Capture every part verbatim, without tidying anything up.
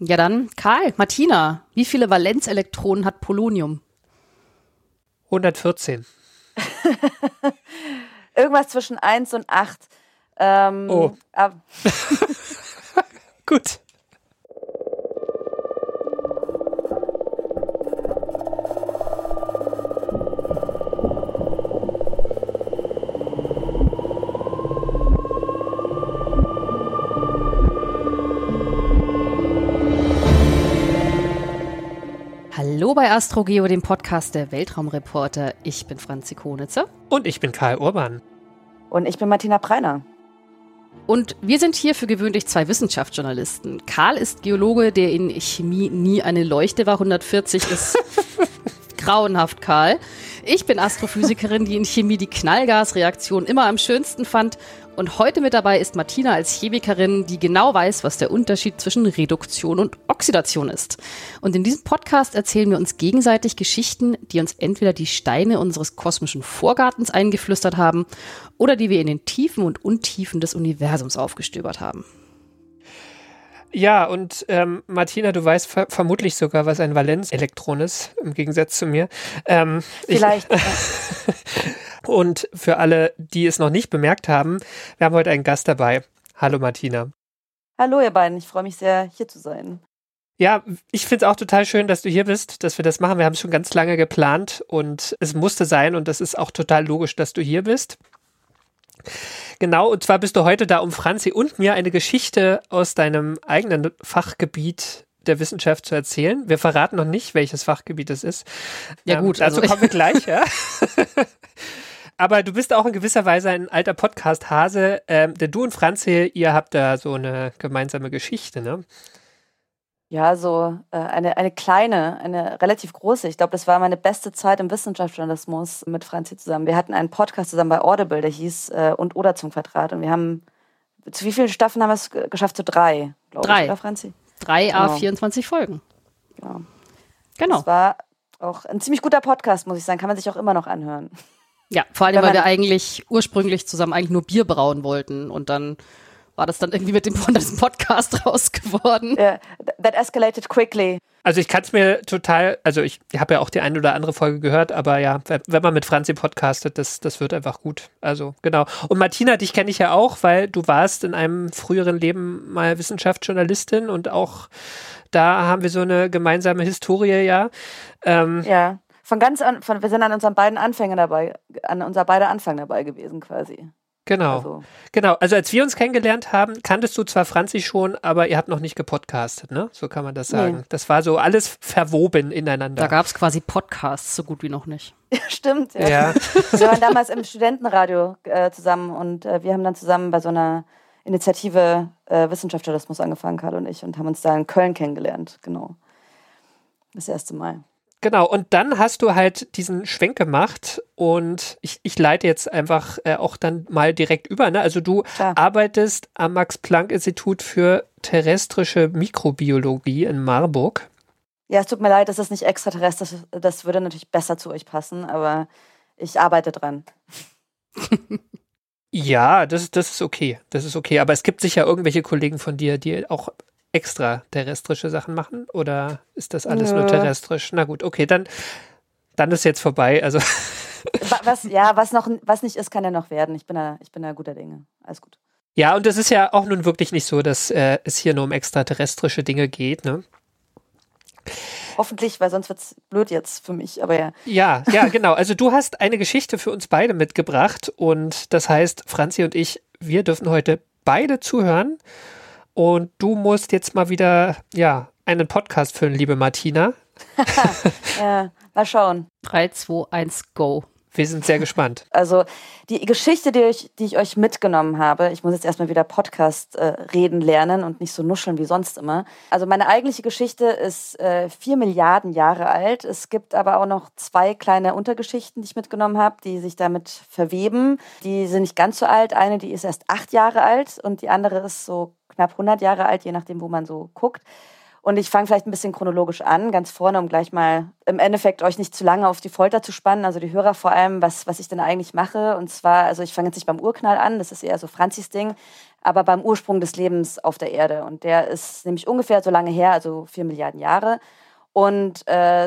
Ja dann, Karl, Martina, wie viele Valenzelektronen hat Polonium? hundertvierzehn. Irgendwas zwischen eins und acht. Ähm, oh. Ab- Gut. Hallo bei AstroGeo, dem Podcast der Weltraumreporter. Ich bin Franzi Konitzer. Und ich bin Karl Urban. Und ich bin Martina Preiner. Und wir sind hier für gewöhnlich zwei Wissenschaftsjournalisten. Karl ist Geologe, der in Chemie nie eine Leuchte war. hundertvierzig ist grauenhaft, Karl. Ich bin Astrophysikerin, die in Chemie die Knallgasreaktion immer am schönsten fand. Und heute mit dabei ist Martina als Chemikerin, die genau weiß, was der Unterschied zwischen Reduktion und Oxidation ist. Und in diesem Podcast erzählen wir uns gegenseitig Geschichten, die uns entweder die Steine unseres kosmischen Vorgartens eingeflüstert haben oder die wir in den Tiefen und Untiefen des Universums aufgestöbert haben. Ja, und ähm, Martina, du weißt ver- vermutlich sogar, was ein Valenzelektron ist, im Gegensatz zu mir. Ähm, Vielleicht. Ich, und für alle, die es noch nicht bemerkt haben, wir haben heute einen Gast dabei. Hallo Martina. Hallo ihr beiden, ich freue mich sehr, hier zu sein. Ja, ich finde es auch total schön, dass du hier bist, dass wir das machen. Wir haben es schon ganz lange geplant und es musste sein und das ist auch total logisch, dass du hier bist. Genau, und zwar bist du heute da, um Franzi und mir eine Geschichte aus deinem eigenen Fachgebiet der Wissenschaft zu erzählen. Wir verraten noch nicht, welches Fachgebiet es ist. Ja gut. Ähm, dazu also kommen wir gleich, ja. Aber du bist auch in gewisser Weise ein alter Podcast-Hase, ähm, denn du und Franzi, ihr habt da so eine gemeinsame Geschichte, ne? Ja, so äh, eine, eine kleine, eine relativ große. Ich glaube, das war meine beste Zeit im Wissenschaftsjournalismus mit Franzi zusammen. Wir hatten einen Podcast zusammen bei Audible, der hieß äh, Und oder zum Quadrat. Und wir haben, zu wie vielen Staffeln haben wir es ge- geschafft? Zu drei, glaube ich, Drei. oder Franzi? Drei Genau. A vierundzwanzig Folgen. Ja. Genau. Das war auch ein ziemlich guter Podcast, muss ich sagen. Kann man sich auch immer noch anhören. Ja, vor allem, Wenn weil man- wir eigentlich ursprünglich zusammen eigentlich nur Bier brauen wollten und dann war das dann irgendwie mit dem von diesem Podcast raus geworden. Yeah, that escalated quickly. Also ich kann es mir total, also ich habe ja auch die eine oder andere Folge gehört, aber ja, wenn, wenn man mit Franzi podcastet, das, das wird einfach gut. Also genau. Und Martina, dich kenne ich ja auch, weil du warst in einem früheren Leben mal Wissenschaftsjournalistin und auch da haben wir so eine gemeinsame Historie, ja. Ähm, Ja, von ganz an, von, wir sind an unseren beiden Anfängen dabei, an unser beider Anfang dabei gewesen quasi. Genau, Also. genau. Also als wir uns kennengelernt haben, kanntest du zwar Franzi schon, aber ihr habt noch nicht gepodcastet, ne? So kann man das sagen. Nee. Das war so alles verwoben ineinander. Da gab es quasi Podcasts, so gut wie noch nicht. Ja, stimmt. Ja. Ja. Wir waren damals im Studentenradio äh, zusammen und äh, wir haben dann zusammen bei so einer Initiative äh, Wissenschaftsjournalismus angefangen, Karl und ich, und haben uns da in Köln kennengelernt. Genau. Das erste Mal. Genau, und dann hast du halt diesen Schwenk gemacht und ich, ich leite jetzt einfach äh, auch dann mal direkt über. Ne? Also du Klar. arbeitest am Max-Planck-Institut für terrestrische Mikrobiologie in Marburg. Ja, es tut mir leid, das ist nicht extraterrestrisch, das, das würde natürlich besser zu euch passen, aber ich arbeite dran. Ja, das, das ist okay, das ist okay. Aber es gibt sicher irgendwelche Kollegen von dir, die auch extraterrestrische Sachen machen? Oder ist das alles Nö. nur terrestrisch? Na gut, okay, dann, dann ist jetzt vorbei. Also Wa- Was, ja, was, noch, was nicht ist, kann ja noch werden. Ich bin da, ich bin da guter Dinge. Alles gut. ja, und es ist ja auch nun wirklich nicht so, dass äh, es hier nur um extraterrestrische Dinge geht, ne? Hoffentlich, weil sonst wird es blöd jetzt für mich. Aber ja. Ja, ja, genau. Also du hast eine Geschichte für uns beide mitgebracht und das heißt, Franzi und ich, wir dürfen heute beide zuhören und du musst jetzt mal wieder, ja, einen Podcast füllen, liebe Martina. Ja, mal schauen. drei, zwei, eins, go. Wir sind sehr gespannt. Also die Geschichte, die ich, die ich euch mitgenommen habe, ich muss jetzt erstmal wieder Podcast äh, reden lernen und nicht so nuscheln wie sonst immer. Also meine eigentliche Geschichte ist äh, vier Milliarden Jahre alt. Es gibt aber auch noch zwei kleine Untergeschichten, die ich mitgenommen habe, die sich damit verweben. Die sind nicht ganz so alt. Eine, die ist erst acht Jahre alt und die andere ist so knapp hundert Jahre alt, je nachdem, wo man so guckt. Und ich fange vielleicht ein bisschen chronologisch an, ganz vorne, um gleich mal im Endeffekt euch nicht zu lange auf die Folter zu spannen, also die Hörer vor allem, was, was ich denn eigentlich mache. Und zwar, also ich fange jetzt nicht beim Urknall an, das ist eher so Franzis Ding, aber beim Ursprung des Lebens auf der Erde. Und der ist nämlich ungefähr so lange her, also vier Milliarden Jahre. Und äh,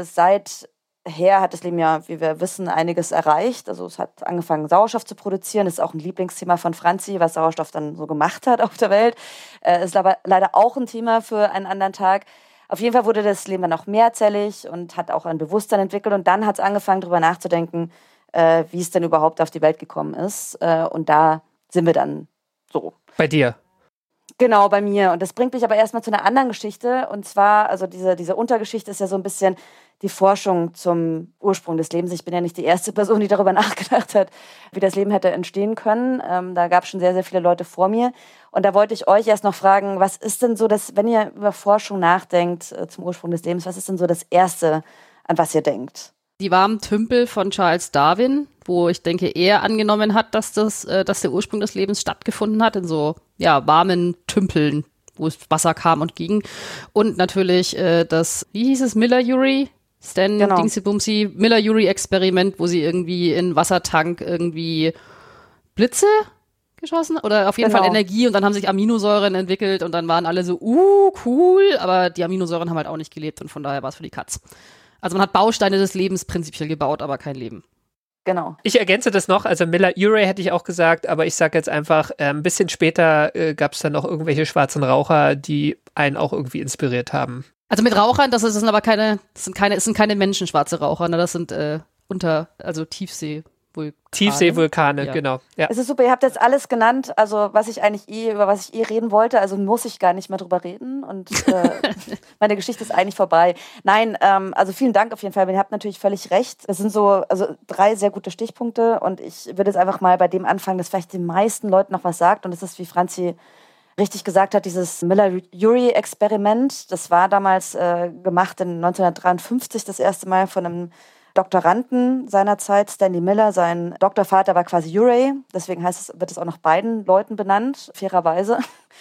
seither hat das Leben ja, wie wir wissen, einiges erreicht. Also es hat angefangen, Sauerstoff zu produzieren. Das ist auch ein Lieblingsthema von Franzi, was Sauerstoff dann so gemacht hat auf der Welt. Äh, ist aber leider auch ein Thema für einen anderen Tag. Auf jeden Fall wurde das Leben dann auch mehrzellig und hat auch ein Bewusstsein entwickelt. Und dann hat es angefangen, darüber nachzudenken, äh, wie es denn überhaupt auf die Welt gekommen ist. Äh, und da sind wir dann so. Bei dir? Genau, bei mir. Und das bringt mich aber erstmal zu einer anderen Geschichte. Und zwar, also diese, diese Untergeschichte ist ja so ein bisschen die Forschung zum Ursprung des Lebens. Ich bin ja nicht die erste Person, die darüber nachgedacht hat, wie das Leben hätte entstehen können. Ähm, da gab es schon sehr, sehr viele Leute vor mir. Und da wollte ich euch erst noch fragen, was ist denn so das, wenn ihr über Forschung nachdenkt äh, zum Ursprung des Lebens, was ist denn so das Erste, an was ihr denkt? Die warmen Tümpel von Charles Darwin, wo ich denke, er angenommen hat, dass das, äh, dass der Ursprung des Lebens stattgefunden hat, in so, ja, warmen Tümpeln, wo es Wasser kam und ging. Und natürlich äh, das, wie hieß es, Miller-Urey? Stan Genau. Dingsy-Bumsy, Miller-Urey-Experiment, wo sie irgendwie in Wassertank irgendwie Blitze geschossen oder auf jeden Genau. Fall Energie und dann haben sich Aminosäuren entwickelt und dann waren alle so, uh, cool, aber die Aminosäuren haben halt auch nicht gelebt und von daher war es für die Katz. Also man hat Bausteine des Lebens prinzipiell gebaut, aber kein Leben. Genau. Ich ergänze das noch, also Miller-Urey hätte ich auch gesagt, aber ich sage jetzt einfach, äh, ein bisschen später äh, gab es dann noch irgendwelche schwarzen Raucher, die einen auch irgendwie inspiriert haben. Also mit Rauchern, das, ist, das sind aber keine, das sind keine, es sind keine Menschen, schwarze Raucher, ne? Das sind äh, unter, also Tiefseevulkane. Tiefseevulkane, Ja. genau. Ja. Es ist super, ihr habt jetzt alles genannt, also was ich eigentlich eh, über was ich eh reden wollte, also muss ich gar nicht mehr drüber reden und äh, meine Geschichte ist eigentlich vorbei. Nein, ähm, also vielen Dank auf jeden Fall, ihr habt natürlich völlig recht. Das sind so also drei sehr gute Stichpunkte und ich würde jetzt einfach mal bei dem anfangen, das vielleicht den meisten Leuten noch was sagt und das ist, wie Franzi richtig gesagt hat, dieses Miller-Urey-Experiment, das war damals äh, gemacht in neunzehnhundertdreiundfünfzig das erste Mal von einem Doktoranden seinerzeit, Stanley Miller. Sein Doktorvater war quasi Urey, deswegen heißt es, wird es auch nach beiden Leuten benannt, fairerweise.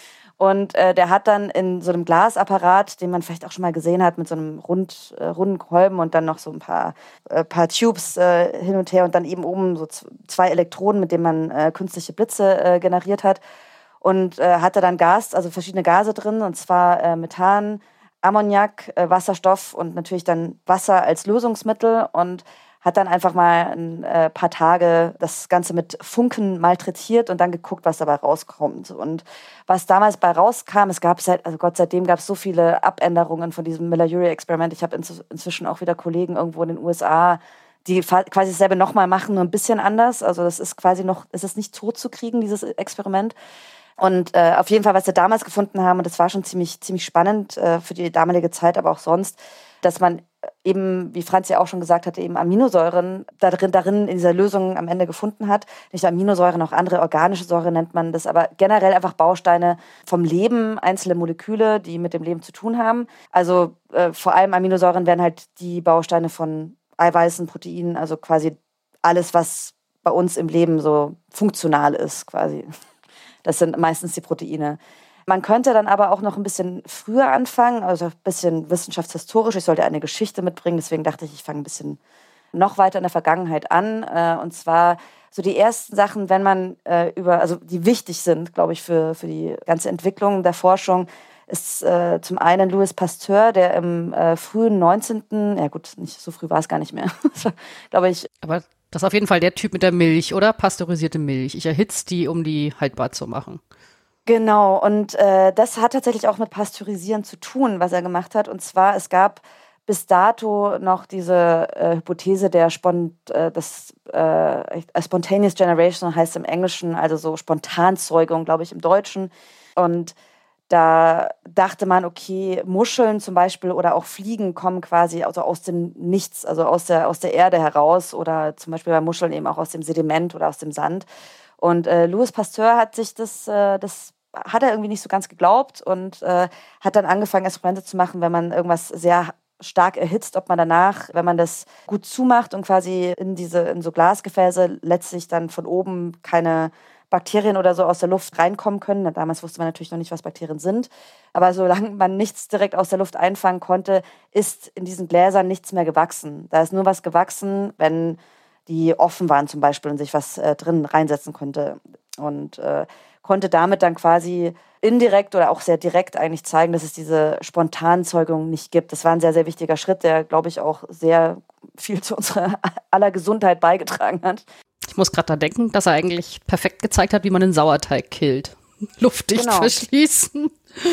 Und äh, der hat dann in so einem Glasapparat, den man vielleicht auch schon mal gesehen hat, mit so einem rund, äh, runden Kolben und dann noch so ein paar, äh, paar Tubes äh, hin und her und dann eben oben so z- zwei Elektroden, mit denen man äh, künstliche Blitze äh, generiert hat. Und äh, hatte dann Gas, also verschiedene Gase drin, und zwar äh, Methan, Ammoniak, äh, Wasserstoff und natürlich dann Wasser als Lösungsmittel und hat dann einfach mal ein äh, paar Tage das Ganze mit Funken malträtiert und dann geguckt, was dabei rauskommt. Und was damals bei rauskam, es gab seit, also Gott seitdem gab es so viele Abänderungen von diesem Miller-Urey-Experiment. Ich habe ins, inzwischen auch wieder Kollegen irgendwo in den U S A, die quasi dasselbe nochmal machen, nur ein bisschen anders. Also das ist quasi noch, es ist nicht tot zu kriegen, dieses Experiment. Und äh, auf jeden Fall, was wir damals gefunden haben, und das war schon ziemlich, ziemlich spannend äh, für die damalige Zeit, aber auch sonst, dass man eben, wie Franz ja auch schon gesagt hatte, eben Aminosäuren darin, darin in dieser Lösung am Ende gefunden hat. Nicht Aminosäuren, auch andere organische Säuren nennt man das, aber generell einfach Bausteine vom Leben, einzelne Moleküle, die mit dem Leben zu tun haben. Also äh, vor allem Aminosäuren wären halt die Bausteine von Eiweißen, Proteinen, also quasi alles, was bei uns im Leben so funktional ist, quasi. Das sind meistens die Proteine. Man könnte dann aber auch noch ein bisschen früher anfangen, also ein bisschen wissenschaftshistorisch. Ich sollte eine Geschichte mitbringen, deswegen dachte ich, ich fange ein bisschen noch weiter in der Vergangenheit an. Und zwar so die ersten Sachen, wenn man über, also die wichtig sind, glaube ich, für, für die ganze Entwicklung der Forschung, ist äh, zum einen Louis Pasteur, der im äh, frühen neunzehnten Ja gut, nicht so früh war es gar nicht mehr, glaube ich. Aber das ist auf jeden Fall der Typ mit der Milch, oder? Pasteurisierte Milch. Ich erhitze die, um die haltbar zu machen. Genau, und äh, das hat tatsächlich auch mit Pasteurisieren zu tun, was er gemacht hat. Und zwar, es gab bis dato noch diese äh, Hypothese der Spont, äh, das, äh, Spontaneous Generation heißt im Englischen, also so Spontanzeugung, glaube ich, im Deutschen. Und da dachte man, okay, Muscheln zum Beispiel oder auch Fliegen kommen quasi also aus dem Nichts, also aus der, aus der Erde heraus oder zum Beispiel bei Muscheln eben auch aus dem Sediment oder aus dem Sand. Und äh, Louis Pasteur hat sich das, äh, das hat er irgendwie nicht so ganz geglaubt und äh, hat dann angefangen, Experimente zu machen, wenn man irgendwas sehr stark erhitzt, ob man danach, wenn man das gut zumacht und quasi in diese in so Glasgefäße letztlich dann von oben keine Bakterien oder so aus der Luft reinkommen können. Damals wusste man natürlich noch nicht, was Bakterien sind. Aber solange man nichts direkt aus der Luft einfangen konnte, ist in diesen Gläsern nichts mehr gewachsen. Da ist nur was gewachsen, wenn die offen waren zum Beispiel und sich was äh, drin reinsetzen konnte. Und äh, konnte damit dann quasi indirekt oder auch sehr direkt eigentlich zeigen, dass es diese Spontanzeugung nicht gibt. Das war ein sehr, sehr wichtiger Schritt, der, glaube ich, auch sehr viel zu unserer aller Gesundheit beigetragen hat. Ich muss gerade da denken, dass er eigentlich perfekt gezeigt hat, wie man einen Sauerteig killt. Luftdicht Genau. verschließen.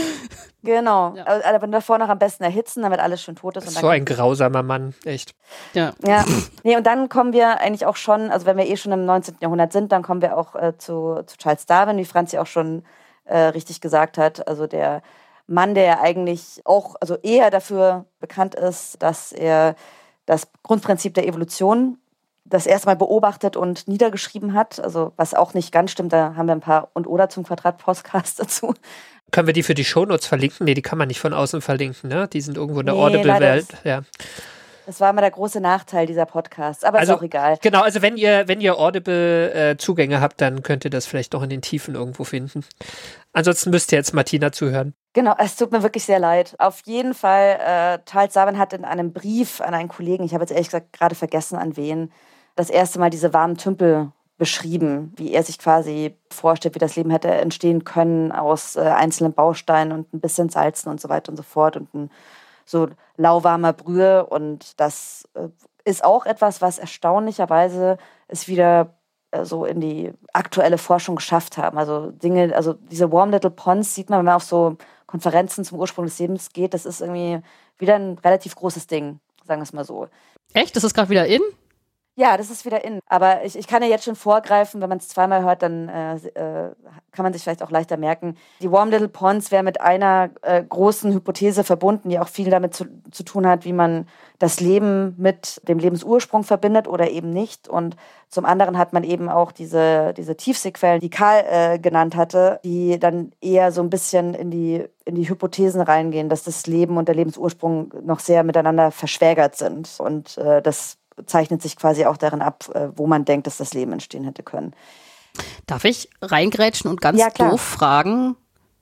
Genau. Ja. Aber dann davor noch am besten erhitzen, damit alles schön tot ist. Und So ein grausamer Mann, echt. Ja. Ja, nee, und dann kommen wir eigentlich auch schon, also wenn wir eh schon im neunzehnten. Jahrhundert sind, dann kommen wir auch äh, zu, zu Charles Darwin, wie Franzi auch schon äh, richtig gesagt hat. Also der Mann, der ja eigentlich auch, also eher dafür bekannt ist, dass er das Grundprinzip der Evolution das erste Mal beobachtet und niedergeschrieben hat. Also was auch nicht ganz stimmt, da haben wir ein paar und/oder zum Quadrat-Podcast dazu. Können wir die für die Shownotes verlinken? Nee, die kann man nicht von außen verlinken, ne? Die sind irgendwo in der Nee, Audible-Welt. Ja. Das war immer der große Nachteil dieser Podcasts, aber Also, ist auch egal. Genau, also wenn ihr, wenn ihr Audible-Zugänge äh, habt, dann könnt ihr das vielleicht noch in den Tiefen irgendwo finden. Ansonsten müsst ihr jetzt Martina zuhören. Genau, es tut mir wirklich sehr leid. Auf jeden Fall, äh, Charles Darwin hat in einem Brief an einen Kollegen, ich habe jetzt ehrlich gesagt gerade vergessen, an wen, das erste Mal diese warmen Tümpel beschrieben, wie er sich quasi vorstellt, wie das Leben hätte entstehen können aus äh, einzelnen Bausteinen und ein bisschen Salzen und so weiter und so fort und ein so lauwarmer Brühe. Und das äh, ist auch etwas, was erstaunlicherweise es wieder äh, so in die aktuelle Forschung geschafft haben. Also Dinge, also diese Warm Little Ponds sieht man, wenn man auf so Konferenzen zum Ursprung des Lebens geht, das ist irgendwie wieder ein relativ großes Ding, sagen wir es mal so. Echt? Das ist gerade wieder in? Ja, das ist wieder in. Aber ich, ich kann ja jetzt schon vorgreifen, wenn man es zweimal hört, dann äh, äh, kann man sich vielleicht auch leichter merken. Die Warm Little Ponds wäre mit einer äh, großen Hypothese verbunden, die auch viel damit zu, zu tun hat, wie man das Leben mit dem Lebensursprung verbindet oder eben nicht. Und zum anderen hat man eben auch diese, diese Tiefseequellen, die Karl äh, genannt hatte, die dann eher so ein bisschen in die, in die Hypothesen reingehen, dass das Leben und der Lebensursprung noch sehr miteinander verschwägert sind. Und äh, das zeichnet sich quasi auch darin ab, wo man denkt, dass das Leben entstehen hätte können. Darf ich reingrätschen und ganz Ja, klar. doof fragen,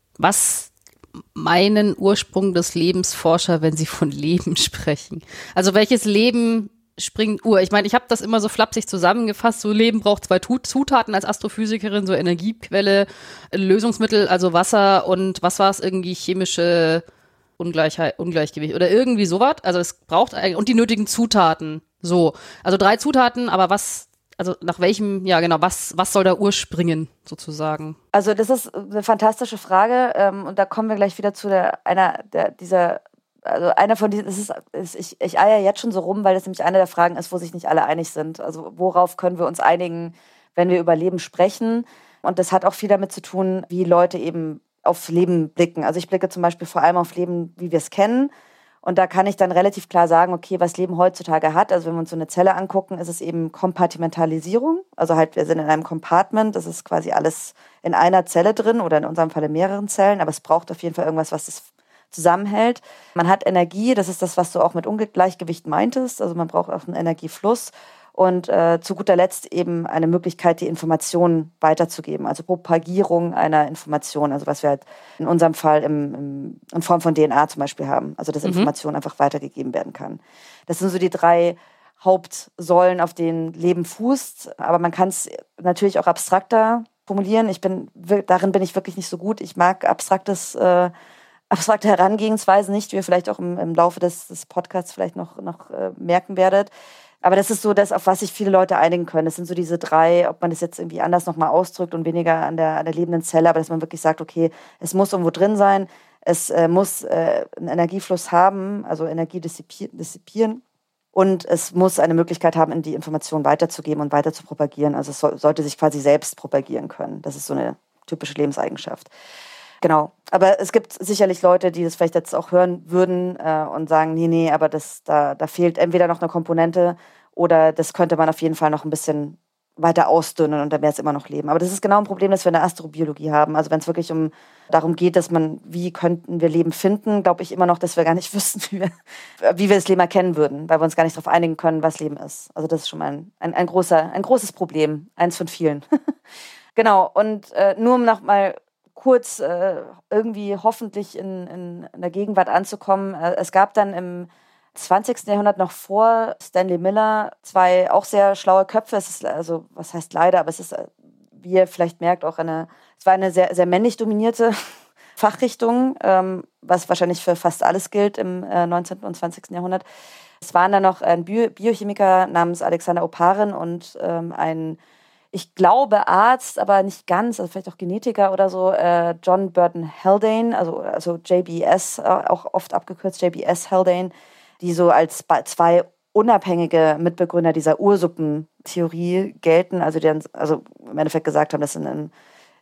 was meinen Ursprung des Lebens Forscher, wenn sie von Leben sprechen? Also welches Leben springt Ur? Ich meine, ich habe das immer so flapsig zusammengefasst, so Leben braucht zwei Zutaten als Astrophysikerin, so Energiequelle, Lösungsmittel, also Wasser und was war es, irgendwie chemische Ungleichheit, Ungleichgewicht oder irgendwie sowas. Also es braucht eigentlich, und die nötigen Zutaten. So, also drei Zutaten, aber was, also nach welchem, ja genau, was, was soll da urspringen, sozusagen? Also das ist eine fantastische Frage ähm, und da kommen wir gleich wieder zu der, einer der, dieser, also einer von diesen, das ist, ist, ich, ich eier jetzt schon so rum, weil das nämlich eine der Fragen ist, wo sich nicht alle einig sind. Also worauf können wir uns einigen, wenn wir über Leben sprechen? Und das hat auch viel damit zu tun, wie Leute eben auf Leben blicken. Also ich blicke zum Beispiel vor allem auf Leben, wie wir es kennen. Und da kann ich dann relativ klar sagen, okay, was Leben heutzutage hat, also wenn wir uns so eine Zelle angucken, ist es eben Kompartimentalisierung. Also halt, wir sind in einem Compartment, das ist quasi alles in einer Zelle drin oder in unserem Fall in mehreren Zellen, aber es braucht auf jeden Fall irgendwas, was das zusammenhält. Man hat Energie, das ist das, was du auch mit Ungleichgewicht meintest, also man braucht auch einen Energiefluss. Und äh, zu guter Letzt eben eine Möglichkeit, die Information weiterzugeben, also Propagierung einer Information, also was wir halt in unserem Fall im, im, in Form von D N A zum Beispiel haben, also dass mhm. Information einfach weitergegeben werden kann. Das sind so die drei Hauptsäulen, auf denen Leben fußt, aber man kann es natürlich auch abstrakter formulieren. Ich bin, darin bin ich wirklich nicht so gut. Ich mag abstraktes, äh, abstrakte Herangehensweisen nicht, wie ihr vielleicht auch im, im Laufe des, des Podcasts vielleicht noch, noch äh, merken werdet. Aber das ist so das, auf was sich viele Leute einigen können. Das sind so diese drei, ob man das jetzt irgendwie anders nochmal ausdrückt und weniger an der, an der lebenden Zelle, aber dass man wirklich sagt, okay, es muss irgendwo drin sein, es äh, muss äh, einen Energiefluss haben, also Energie dissipieren und es muss eine Möglichkeit haben, in die Information weiterzugeben und weiter zu propagieren. Also es so, sollte sich quasi selbst propagieren können. Das ist so eine typische Lebenseigenschaft. Genau, aber es gibt sicherlich Leute, die das vielleicht jetzt auch hören würden äh, und sagen, nee, nee, aber das, da, da fehlt entweder noch eine Komponente oder das könnte man auf jeden Fall noch ein bisschen weiter ausdünnen und dann wäre es immer noch Leben. Aber das ist genau ein Problem, das wir in der Astrobiologie haben. Also wenn es wirklich um darum geht, dass man, wie könnten wir Leben finden, glaube ich immer noch, dass wir gar nicht wüssten, wie wir, wie wir das Leben erkennen würden, weil wir uns gar nicht darauf einigen können, was Leben ist. Also das ist schon mal ein, ein, ein, großer, ein großes Problem, eins von vielen. Genau, und äh, nur um noch mal kurz äh, irgendwie hoffentlich in, in, in der Gegenwart anzukommen. Äh, es gab dann im zwanzigsten Jahrhundert noch vor Stanley Miller zwei auch sehr schlaue Köpfe. Es ist also, was heißt leider, aber es ist, wie ihr vielleicht merkt, auch eine Es war eine sehr, sehr männlich dominierte Fachrichtung, ähm, was wahrscheinlich für fast alles gilt im äh, neunzehnten und zwanzigsten Jahrhundert. Es waren dann noch ein Bio- Biochemiker namens Alexander Oparin und ähm, ein, ich glaube, Arzt, aber nicht ganz, also vielleicht auch Genetiker oder so, äh, John Burton Haldane, also, also J B S, äh, auch oft abgekürzt J B S Haldane, die so als zwei unabhängige Mitbegründer dieser Ursuppentheorie gelten, also die dann also im Endeffekt gesagt haben, dass, in einem,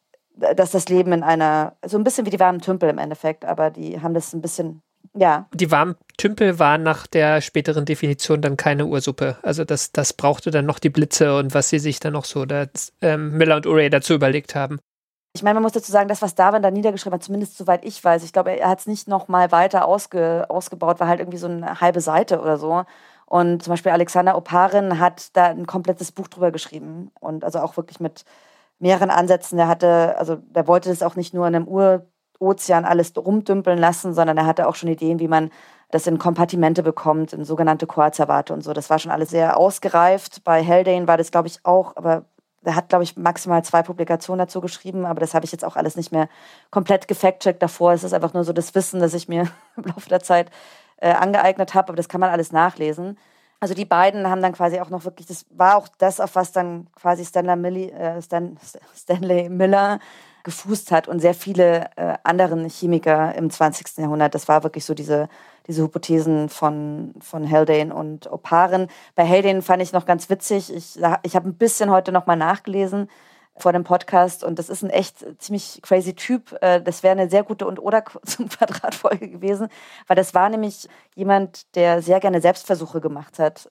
dass das Leben in einer, so ein bisschen wie die warmen Tümpel im Endeffekt, aber die haben das ein bisschen, ja. Die warmen Tümpel waren nach der späteren Definition dann keine Ursuppe. Also das, das brauchte dann noch die Blitze und was sie sich dann noch so, das, ähm, Miller und Urey dazu überlegt haben. Ich meine, man muss dazu sagen, das, was Darwin da niedergeschrieben hat, zumindest soweit ich weiß, ich glaube, er hat es nicht noch mal weiter ausge, ausgebaut, war halt irgendwie so eine halbe Seite oder so. Und zum Beispiel Alexander Oparin hat da ein komplettes Buch drüber geschrieben. Und also auch wirklich mit mehreren Ansätzen. Der hatte, also der wollte das auch nicht nur in einem Urozean alles rumdümpeln lassen, sondern er hatte auch schon Ideen, wie man das in Kompartimente bekommt, in sogenannte Koazerbate und so. Das war schon alles sehr ausgereift. Bei Haldane war das, glaube ich, auch, aber der hat, glaube ich, maximal zwei Publikationen dazu geschrieben, aber das habe ich jetzt auch alles nicht mehr komplett gefact-checkt davor. Es ist einfach nur so das Wissen, das ich mir im Laufe der Zeit äh, angeeignet habe, aber das kann man alles nachlesen. Also die beiden haben dann quasi auch noch wirklich, das war auch das, auf was dann quasi Stanley, Milli, äh, Stan, Stanley Miller gefußt hat und sehr viele äh, anderen Chemiker im zwanzigsten Jahrhundert. Das war wirklich so diese, diese Hypothesen von, von Haldane und Oparin. Bei Haldane fand ich noch ganz witzig, ich, ich habe ein bisschen heute noch mal nachgelesen vor dem Podcast und das ist ein echt ziemlich crazy Typ. Das wäre eine sehr gute und oder zum Quadratfolge gewesen, weil das war nämlich jemand, der sehr gerne Selbstversuche gemacht hat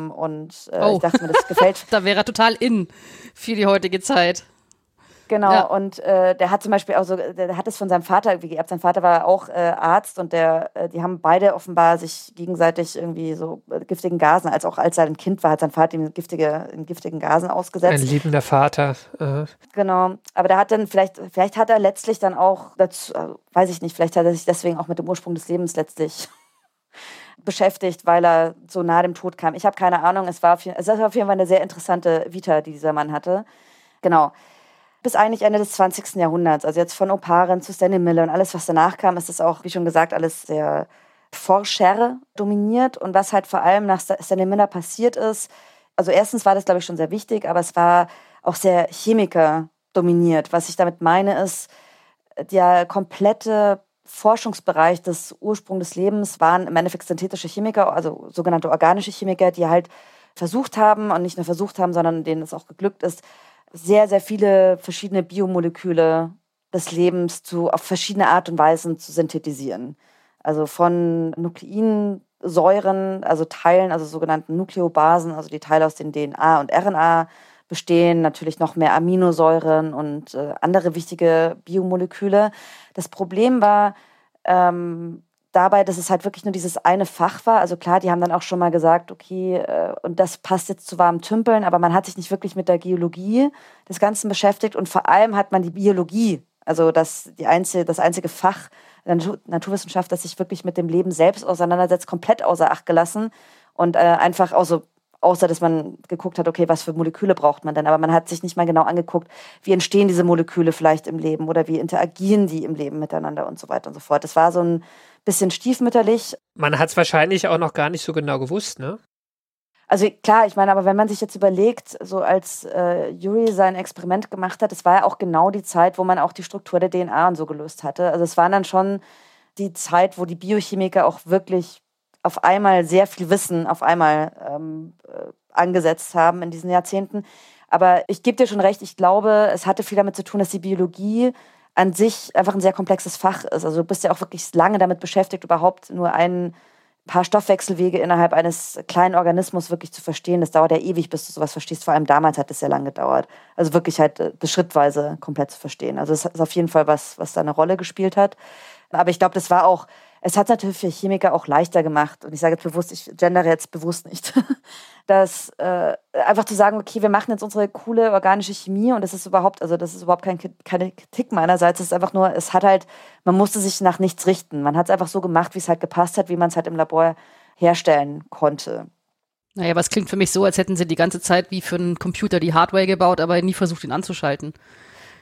und oh. ich dachte mir, das gefällt. Da wäre er total in für die heutige Zeit. Genau, ja. und äh, der hat zum Beispiel auch so, der hat es von seinem Vater irgendwie geerbt. Sein Vater war auch äh, Arzt und der, äh, die haben beide offenbar sich gegenseitig irgendwie so äh, giftigen Gasen, als auch als er ein Kind war, hat sein Vater ihm giftige, in giftigen Gasen ausgesetzt. Ein liebender Vater. Uh. Genau, aber der hat dann vielleicht, vielleicht hat er letztlich dann auch dazu, also, weiß ich nicht, vielleicht hat er sich deswegen auch mit dem Ursprung des Lebens letztlich beschäftigt, weil er so nah dem Tod kam. Ich habe keine Ahnung, es war, auf, es war auf jeden Fall eine sehr interessante Vita, die dieser Mann hatte. Genau. Bis eigentlich Ende des zwanzigsten Jahrhunderts. Also jetzt von Oparin zu Stanley Miller und alles, was danach kam, ist das auch, wie schon gesagt, alles sehr Forscher dominiert. Und was halt vor allem nach Stanley Miller passiert ist, also erstens war das, glaube ich, schon sehr wichtig, aber es war auch sehr Chemiker dominiert. Was ich damit meine, ist, der komplette Forschungsbereich des Ursprungs des Lebens waren im Endeffekt synthetische Chemiker, also sogenannte organische Chemiker, die halt versucht haben und nicht nur versucht haben, sondern denen es auch geglückt ist, sehr, sehr viele verschiedene Biomoleküle des Lebens zu, auf verschiedene Art und Weisen zu synthetisieren. Also von Nukleinsäuren, also Teilen, also sogenannten Nukleobasen, also die Teile aus den D N A und R N A bestehen, natürlich noch mehr Aminosäuren und äh, andere wichtige Biomoleküle. Das Problem war ähm, dabei, dass es halt wirklich nur dieses eine Fach war. Also klar, die haben dann auch schon mal gesagt, okay, äh, und das passt jetzt zu warmen Tümpeln, aber man hat sich nicht wirklich mit der Geologie des Ganzen beschäftigt und vor allem hat man die Biologie, also das, die einzige, das einzige Fach der Natur- Naturwissenschaft, das sich wirklich mit dem Leben selbst auseinandersetzt, komplett außer Acht gelassen und äh, einfach auch so, außer dass man geguckt hat, okay, was für Moleküle braucht man denn? Aber man hat sich nicht mal genau angeguckt, wie entstehen diese Moleküle vielleicht im Leben oder wie interagieren die im Leben miteinander und so weiter und so fort. Das war so ein bisschen stiefmütterlich. Man hat es wahrscheinlich auch noch gar nicht so genau gewusst, ne? Also klar, ich meine, aber wenn man sich jetzt überlegt, so als äh, Urey sein Experiment gemacht hat, das war ja auch genau die Zeit, wo man auch die Struktur der D N A und so gelöst hatte. Also es war dann schon die Zeit, wo die Biochemiker auch wirklich auf einmal sehr viel Wissen auf einmal ähm, äh, angesetzt haben in diesen Jahrzehnten. Aber ich gebe dir schon recht, ich glaube, es hatte viel damit zu tun, dass die Biologie an sich einfach ein sehr komplexes Fach ist. Also du bist ja auch wirklich lange damit beschäftigt, überhaupt nur ein paar Stoffwechselwege innerhalb eines kleinen Organismus wirklich zu verstehen. Das dauert ja ewig, bis du sowas verstehst. Vor allem damals hat es ja lange gedauert. Also wirklich halt das schrittweise komplett zu verstehen. Also es ist auf jeden Fall was, was da eine Rolle gespielt hat. Aber ich glaube, das war auch, es hat es natürlich für Chemiker auch leichter gemacht. Und ich sage jetzt bewusst, ich gendere jetzt bewusst nicht, dass äh, einfach zu sagen, okay, wir machen jetzt unsere coole organische Chemie und das ist überhaupt, also das ist überhaupt kein, keine Kritik meinerseits, es ist einfach nur, es hat halt, man musste sich nach nichts richten. Man hat es einfach so gemacht, wie es halt gepasst hat, wie man es halt im Labor herstellen konnte. Naja, aber es klingt für mich so, als hätten sie die ganze Zeit wie für einen Computer die Hardware gebaut, aber nie versucht, ihn anzuschalten.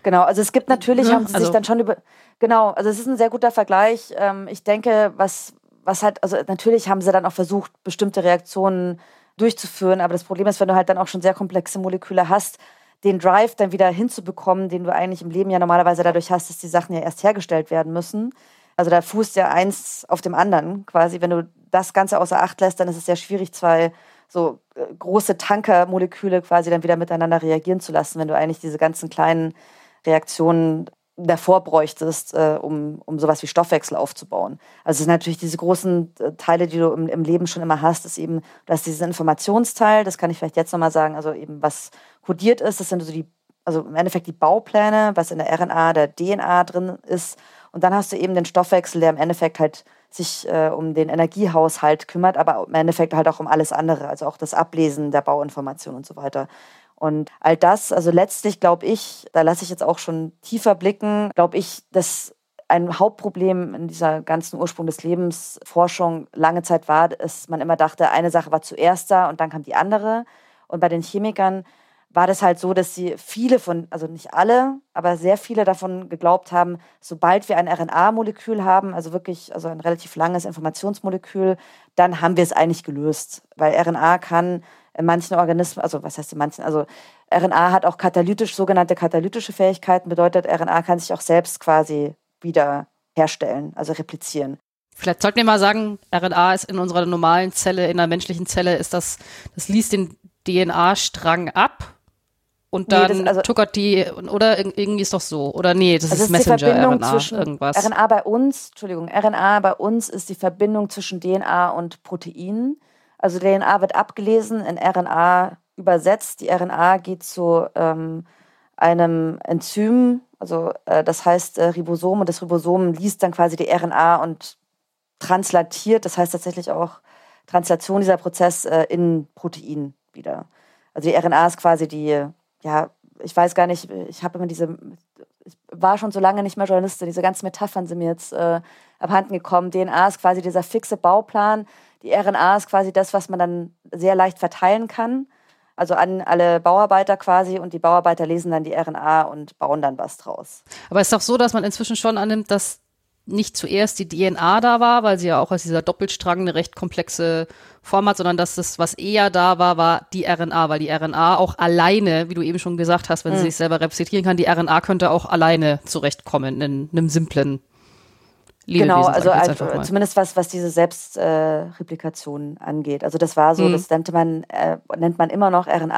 Genau, also es gibt natürlich, ja, haben sie also sich dann schon über, genau, also es ist ein sehr guter Vergleich. Ähm, ich denke, was, was halt, also natürlich haben sie dann auch versucht, bestimmte Reaktionen durchzuführen, aber das Problem ist, wenn du halt dann auch schon sehr komplexe Moleküle hast, den Drive dann wieder hinzubekommen, den du eigentlich im Leben ja normalerweise dadurch hast, dass die Sachen ja erst hergestellt werden müssen. Also da fußt ja eins auf dem anderen quasi. Wenn du das Ganze außer Acht lässt, dann ist es sehr schwierig, zwei so äh, große Tankermoleküle quasi dann wieder miteinander reagieren zu lassen, wenn du eigentlich diese ganzen kleinen Reaktionen davor bräuchtest, äh, um, um sowas wie Stoffwechsel aufzubauen. Also es sind natürlich diese großen äh, Teile, die du im, im Leben schon immer hast, ist eben, du hast diesen Informationsteil, das kann ich vielleicht jetzt nochmal sagen, also eben was kodiert ist, das sind so die, also im Endeffekt die Baupläne, was in der R N A, der D N A drin ist. Und dann hast du eben den Stoffwechsel, der im Endeffekt halt sich äh, um den Energiehaushalt kümmert, aber im Endeffekt halt auch um alles andere, also auch das Ablesen der Bauinformationen und so weiter. Und all das, also letztlich glaube ich, da lasse ich jetzt auch schon tiefer blicken, glaube ich, dass ein Hauptproblem in dieser ganzen Ursprung des Lebens Forschung lange Zeit war, dass man immer dachte, eine Sache war zuerst da und dann kam die andere. Und bei den Chemikern war das halt so, dass sie viele von, also nicht alle, aber sehr viele davon geglaubt haben, sobald wir ein R N A-Molekül haben, also wirklich also ein relativ langes Informationsmolekül, dann haben wir es eigentlich gelöst. Weil R N A kann in manchen Organismen, also was heißt in manchen, also R N A hat auch katalytisch, sogenannte katalytische Fähigkeiten, bedeutet, R N A kann sich auch selbst quasi wieder herstellen, also replizieren. Vielleicht sollten wir mal sagen, R N A ist in unserer normalen Zelle, in der menschlichen Zelle, ist das, das liest den D N A-Strang ab und dann nee, das, also, tuckert die, oder irgendwie ist doch so, oder nee, das also ist Messenger-R N A, irgendwas. R N A bei uns, Entschuldigung, R N A bei uns ist die Verbindung zwischen D N A und Proteinen. Also D N A wird abgelesen, in R N A übersetzt. Die R N A geht zu ähm, einem Enzym, also äh, das heißt äh, Ribosom, und das Ribosom liest dann quasi die R N A und translatiert, das heißt tatsächlich auch Translation dieser Prozess äh, in Protein wieder. Also die R N A ist quasi die, ja, ich weiß gar nicht, ich habe immer diese, ich war schon so lange nicht mehr Journalistin, diese ganzen Metaphern sind mir jetzt äh, abhanden gekommen. D N A ist quasi dieser fixe Bauplan, die R N A ist quasi das, was man dann sehr leicht verteilen kann, also an alle Bauarbeiter quasi, und die Bauarbeiter lesen dann die R N A und bauen dann was draus. Aber es ist doch so, dass man inzwischen schon annimmt, dass nicht zuerst die D N A da war, weil sie ja auch aus dieser Doppelstrang eine recht komplexe Form hat, sondern dass das, was eher da war, war die R N A, weil die R N A auch alleine, wie du eben schon gesagt hast, wenn mhm. sie sich selber replizieren kann, die R N A könnte auch alleine zurechtkommen in einem simplen Lebewesen. Genau, also, also zumindest was, was diese Selbstreplikation äh, angeht. Also das war so, mhm. das nannte man, äh, nennt man immer noch R N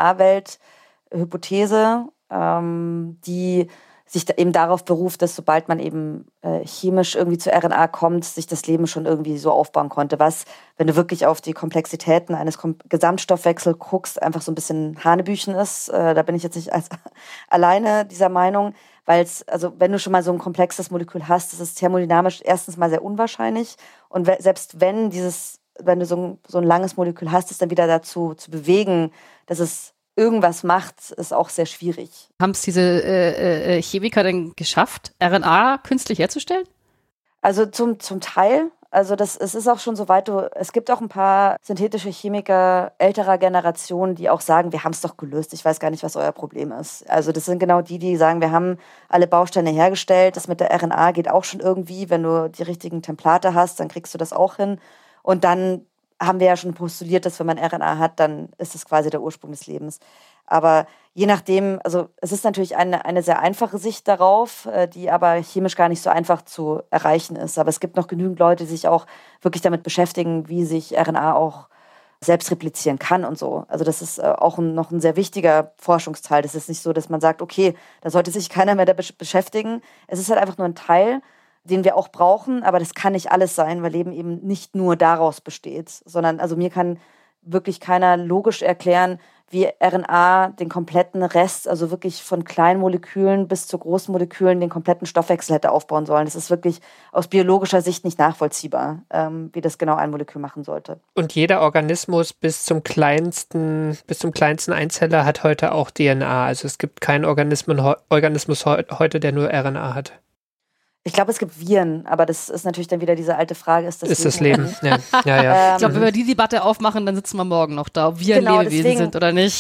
A-Welt-Hypothese, ähm, die sich da eben darauf beruft, dass sobald man eben äh, chemisch irgendwie zu R N A kommt, sich das Leben schon irgendwie so aufbauen konnte. Was, wenn du wirklich auf die Komplexitäten eines Kom- Gesamtstoffwechsels guckst, einfach so ein bisschen Hanebüchen ist. Äh, da bin ich jetzt nicht als alleine dieser Meinung, weil es, also wenn du schon mal so ein komplexes Molekül hast, das ist thermodynamisch erstens mal sehr unwahrscheinlich. Und we- selbst wenn dieses, wenn du so ein, so ein langes Molekül hast, es dann wieder dazu zu bewegen, dass es irgendwas macht, ist auch sehr schwierig. Haben es diese äh, äh, Chemiker denn geschafft, R N A künstlich herzustellen? Also zum, zum Teil. Also das, es ist auch schon so weit, du, es gibt auch ein paar synthetische Chemiker älterer Generation, die auch sagen, wir haben es doch gelöst, ich weiß gar nicht, was euer Problem ist. Also das sind genau die, die sagen, wir haben alle Bausteine hergestellt, das mit der R N A geht auch schon irgendwie, wenn du die richtigen Template hast, dann kriegst du das auch hin. Und dann haben wir ja schon postuliert, dass wenn man R N A hat, dann ist es quasi der Ursprung des Lebens. Aber je nachdem, also es ist natürlich eine, eine sehr einfache Sicht darauf, die aber chemisch gar nicht so einfach zu erreichen ist. Aber es gibt noch genügend Leute, die sich auch wirklich damit beschäftigen, wie sich R N A auch selbst replizieren kann und so. Also das ist auch ein, noch ein sehr wichtiger Forschungsteil. Das ist nicht so, dass man sagt, okay, da sollte sich keiner mehr damit beschäftigen. Es ist halt einfach nur ein Teil, den wir auch brauchen, aber das kann nicht alles sein, weil Leben eben nicht nur daraus besteht, sondern also mir kann wirklich keiner logisch erklären, wie R N A den kompletten Rest, also wirklich von kleinen Molekülen bis zu großen Molekülen, den kompletten Stoffwechsel hätte aufbauen sollen. Das ist wirklich aus biologischer Sicht nicht nachvollziehbar, ähm, wie das genau ein Molekül machen sollte. Und jeder Organismus bis zum kleinsten, bis zum kleinsten Einzeller hat heute auch D N A. Also es gibt keinen Organismus, Organismus heute, der nur R N A hat. Ich glaube, es gibt Viren, aber das ist natürlich dann wieder diese alte Frage, ist das ist Leben? Ist das Leben, ja. ja, ja. Ich glaube, wenn wir die Debatte aufmachen, dann sitzen wir morgen noch da, ob Viren genau, Lebewesen deswegen, sind oder nicht.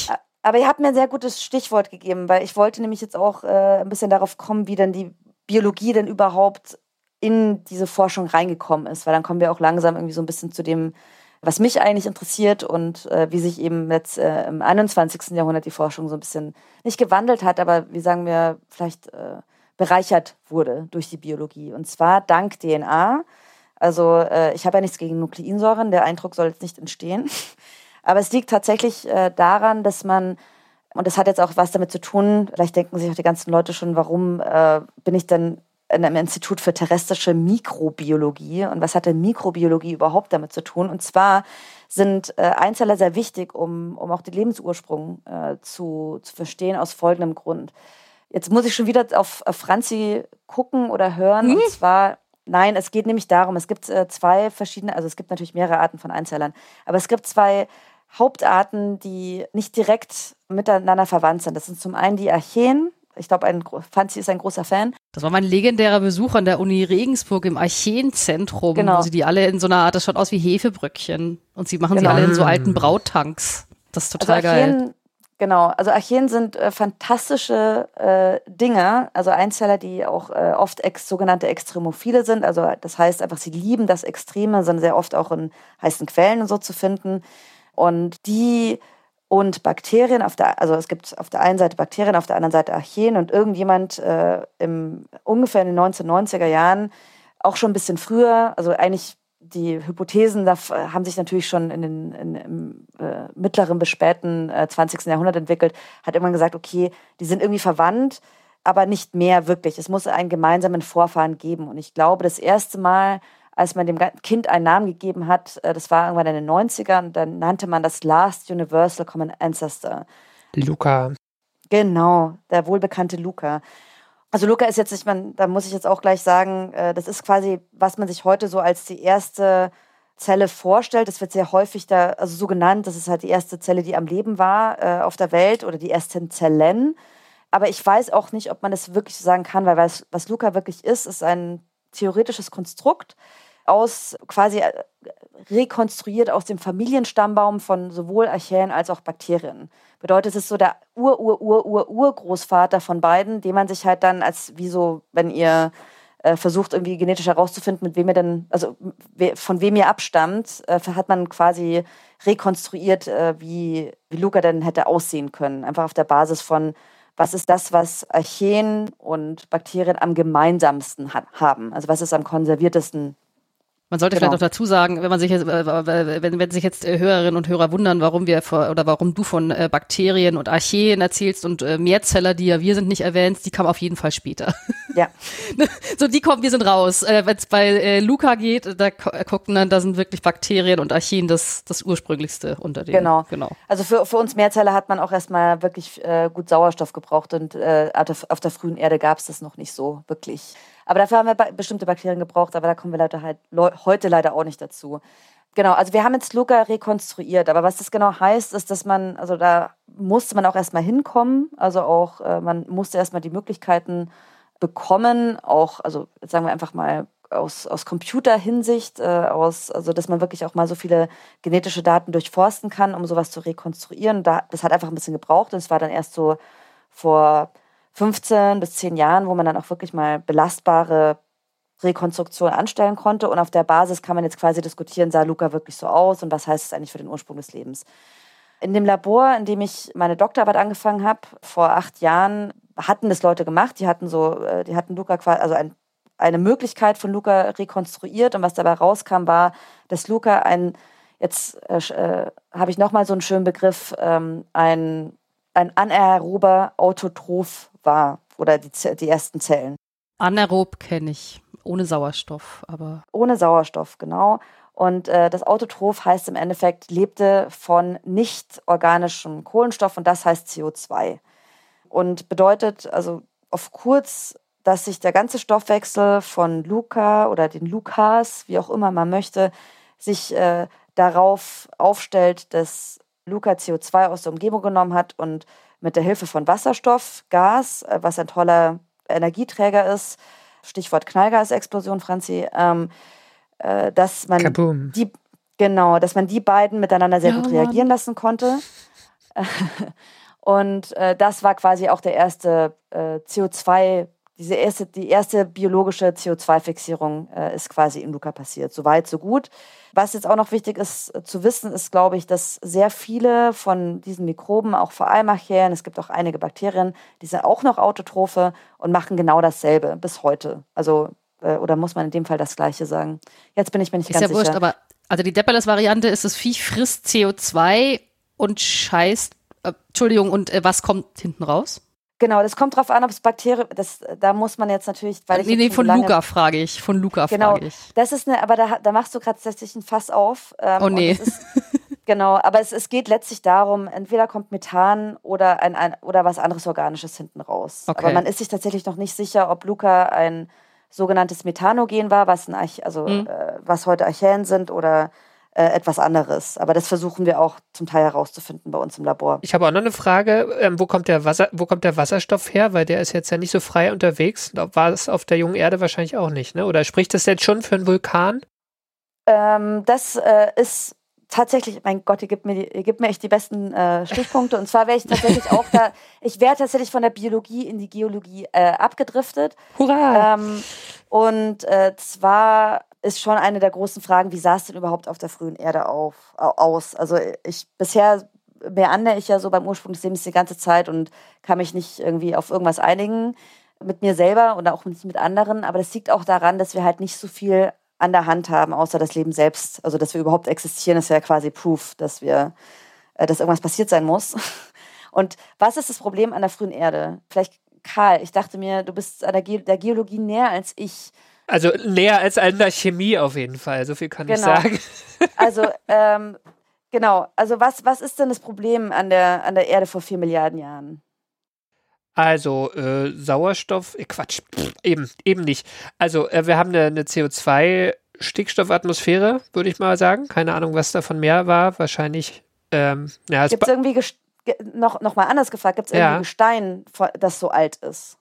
Aber ihr habt mir ein sehr gutes Stichwort gegeben, weil ich wollte nämlich jetzt auch äh, ein bisschen darauf kommen, wie denn die Biologie denn überhaupt in diese Forschung reingekommen ist. Weil dann kommen wir auch langsam irgendwie so ein bisschen zu dem, was mich eigentlich interessiert und äh, wie sich eben jetzt äh, im einundzwanzigsten Jahrhundert die Forschung so ein bisschen nicht gewandelt hat, aber wie sagen wir, vielleicht äh, bereichert wurde durch die Biologie. Und zwar dank D N A. Also äh, ich habe ja nichts gegen Nukleinsäuren, der Eindruck soll jetzt nicht entstehen. Aber es liegt tatsächlich äh, daran, dass man, und das hat jetzt auch was damit zu tun, vielleicht denken sich auch die ganzen Leute schon, warum äh, bin ich denn in einem Institut für terrestrische Mikrobiologie und was hat denn Mikrobiologie überhaupt damit zu tun? Und zwar sind äh, Einzeller sehr wichtig, um, um auch den Lebensursprung äh, zu, zu verstehen, aus folgendem Grund. Jetzt muss ich schon wieder auf, auf Franzi gucken oder hören, hm? und zwar... Nein, es geht nämlich darum, es gibt äh, zwei verschiedene, also es gibt natürlich mehrere Arten von Einzellern, aber es gibt zwei Hauptarten, die nicht direkt miteinander verwandt sind. Das sind zum einen die Archeen. Ich glaube, ein Franzi ist ein großer Fan. Das war mein legendärer Besuch an der Uni Regensburg im Archeenzentrum, genau. Wo sie die alle in so einer Art, das schaut aus wie Hefebröckchen. Und sie machen genau. sie alle in so alten Brautanks. Das ist total also Archeen, geil. Genau, also Archeen sind äh, fantastische äh, Dinger, also Einzeller, die auch äh, oft ex, sogenannte Extremophile sind. Also das heißt einfach, sie lieben das Extreme, sind sehr oft auch in heißen Quellen und so zu finden. Und die und Bakterien, auf der, also es gibt auf der einen Seite Bakterien, auf der anderen Seite Archeen und irgendjemand äh, im, ungefähr in den neunzehnhundertneunziger Jahren, auch schon ein bisschen früher, also eigentlich die Hypothesen da haben sich natürlich schon in den, in, im äh, mittleren bis späten äh, zwanzigsten Jahrhundert entwickelt, hat irgendwann gesagt, okay, die sind irgendwie verwandt, aber nicht mehr wirklich. Es muss einen gemeinsamen Vorfahren geben. Und ich glaube, das erste Mal, als man dem Kind einen Namen gegeben hat, äh, das war irgendwann in den neunzigern, dann nannte man das Last Universal Common Ancestor. Luca. Genau, der wohlbekannte Luca. Also Luca ist jetzt nicht, man, da muss ich jetzt auch gleich sagen, äh, das ist quasi, was man sich heute so als die erste Zelle vorstellt. Das wird sehr häufig da, also so genannt, das ist halt die erste Zelle, die am Leben war äh, auf der Welt oder die ersten Zellen. Aber ich weiß auch nicht, ob man das wirklich so sagen kann, weil was, was Luca wirklich ist, ist ein theoretisches Konstrukt aus quasi rekonstruiert aus dem Familienstammbaum von sowohl Archäen als auch Bakterien. Bedeutet, es ist so der Ur-Ur-Ur-Ur-Urgroßvater von beiden, den man sich halt dann als, wie so, wenn ihr äh, versucht, irgendwie genetisch herauszufinden, mit wem ihr denn, also we, von wem ihr abstammt, äh, hat man quasi rekonstruiert, äh, wie, wie Luca denn hätte aussehen können. Einfach auf der Basis von, was ist das, was Archäen und Bakterien am gemeinsamsten ha- haben? Also was ist am konserviertesten? Man sollte genau. vielleicht noch dazu sagen, wenn man sich jetzt, wenn, wenn sich jetzt Hörerinnen und Hörer wundern, warum wir vor, oder warum du von äh, Bakterien und Archeen erzählst und äh, Mehrzeller, die ja wir sind, nicht erwähnst, die kamen auf jeden Fall später. Ja. So, die kommen, wir sind raus. Äh, wenn es bei äh, Luca geht, da gucken dann, da sind wirklich Bakterien und Archeen das, das ursprünglichste unter denen. Genau. genau. Also für, für uns Mehrzeller hat man auch erstmal wirklich äh, gut Sauerstoff gebraucht und äh, auf der frühen Erde gab es das noch nicht so wirklich. Aber dafür haben wir ba- bestimmte Bakterien gebraucht, aber da kommen wir leider halt le- heute leider auch nicht dazu. Genau, also wir haben jetzt Luca rekonstruiert, aber was das genau heißt, ist, dass man, also da musste man auch erstmal hinkommen, also auch, äh, man musste erstmal die Möglichkeiten bekommen, auch, also jetzt sagen wir einfach mal aus, aus Computerhinsicht, äh, aus, also dass man wirklich auch mal so viele genetische Daten durchforsten kann, um sowas zu rekonstruieren. Da, das hat einfach ein bisschen gebraucht und es war dann erst so vor fünfzehn bis zehn Jahren, wo man dann auch wirklich mal belastbare Rekonstruktion anstellen konnte. Und auf der Basis kann man jetzt quasi diskutieren, sah Luca wirklich so aus und was heißt es eigentlich für den Ursprung des Lebens. In dem Labor, in dem ich meine Doktorarbeit angefangen habe, vor acht Jahren, hatten das Leute gemacht. Die hatten so, die hatten Luca quasi, also ein, eine Möglichkeit von Luca rekonstruiert. Und was dabei rauskam, war, dass Luca ein, jetzt äh, habe ich nochmal so einen schönen Begriff, ähm, ein, ein anaerober Autotroph war, oder die, die ersten Zellen. Anaerob kenne ich, ohne Sauerstoff, aber... Ohne Sauerstoff, genau. Und äh, das Autotroph heißt im Endeffekt, lebte von nicht organischem Kohlenstoff und das heißt C O zwei. Und bedeutet, also auf kurz, dass sich der ganze Stoffwechsel von Luca oder den Lukas, wie auch immer man möchte, sich äh, darauf aufstellt, dass Luca C O zwei aus der Umgebung genommen hat und mit der Hilfe von Wasserstoff, Gas, was ein toller Energieträger ist, Stichwort Knallgasexplosion, Franzi, ähm, äh, dass man Kaboom. die genau, dass man die beiden miteinander sehr ja, gut reagieren Mann. lassen konnte. Und äh, das war quasi auch der erste äh, C O zwei, diese erste, die erste biologische C O zwei Fixierung äh, ist quasi in Luca passiert. So weit, so gut. Was jetzt auch noch wichtig ist äh, zu wissen, ist, glaube ich, dass sehr viele von diesen Mikroben, auch vor allem Archaeen, es gibt auch einige Bakterien, die sind auch noch Autotrophe und machen genau dasselbe bis heute. Also, äh, oder muss man in dem Fall das Gleiche sagen? Jetzt bin ich mir nicht ist ganz ja sicher. Wurscht, aber also die Deppelers-Variante ist, das Viech frisst C O zwei und scheißt, äh, Entschuldigung, und äh, was kommt hinten raus? Genau, das kommt drauf an, ob es Bakterien, das, da muss man jetzt natürlich, weil ich Nee, nee, jetzt von lange, Luca frage ich, von Luca genau, frage ich. das ist eine, aber da, da machst du gerade tatsächlich ein Fass auf. Ähm, Oh nee. Ist, genau, aber es, es geht letztlich darum, entweder kommt Methan oder, ein, ein, oder was anderes Organisches hinten raus. Okay. Aber man ist sich tatsächlich noch nicht sicher, ob Luca ein sogenanntes Methanogen war, was, ein Arch- also, Mhm. äh, was heute Archaeen sind oder äh, etwas anderes. Aber das versuchen wir auch zum Teil herauszufinden bei uns im Labor. Ich habe auch noch eine Frage, ähm, wo kommt der Wasser, wo kommt der Wasserstoff her? Weil der ist jetzt ja nicht so frei unterwegs. War es auf der jungen Erde wahrscheinlich auch nicht, ne? Oder spricht das jetzt schon für einen Vulkan? Ähm, das äh, ist tatsächlich, mein Gott, ihr gebt mir, die, ihr gebt mir echt die besten äh, Stichpunkte. Und zwar wäre ich tatsächlich auch da, ich wäre tatsächlich von der Biologie in die Geologie äh, abgedriftet. Hurra! Ähm, und äh, zwar ist schon eine der großen Fragen, wie sah es denn überhaupt auf der frühen Erde auf, au- aus? Also ich bisher meandere ich ja so beim Ursprung des Lebens die ganze Zeit und kann mich nicht irgendwie auf irgendwas einigen mit mir selber oder auch nicht mit anderen. Aber das liegt auch daran, dass wir halt nicht so viel an der Hand haben, außer das Leben selbst. Also dass wir überhaupt existieren, ist ja quasi Proof, dass wir, äh, dass irgendwas passiert sein muss. Und was ist das Problem an der frühen Erde? Vielleicht, Karl, ich dachte mir, du bist an der, Ge- der Geologie näher als ich. Also näher als an der Chemie auf jeden Fall, so viel kann Genau. ich sagen. Also, ähm, genau. Also was, was ist denn das Problem an der, an der Erde vor vier Milliarden Jahren? Also äh, Sauerstoff, äh, Quatsch, pff, eben, eben nicht. Also äh, wir haben eine, eine C O zwei Stickstoffatmosphäre, würde ich mal sagen. Keine Ahnung, was davon mehr war. Wahrscheinlich, ähm, ja, es Gibt es ba- irgendwie, Gest- ge- noch, noch mal anders gefragt, gibt es irgendwie Ja. Gestein, vor- das so alt ist?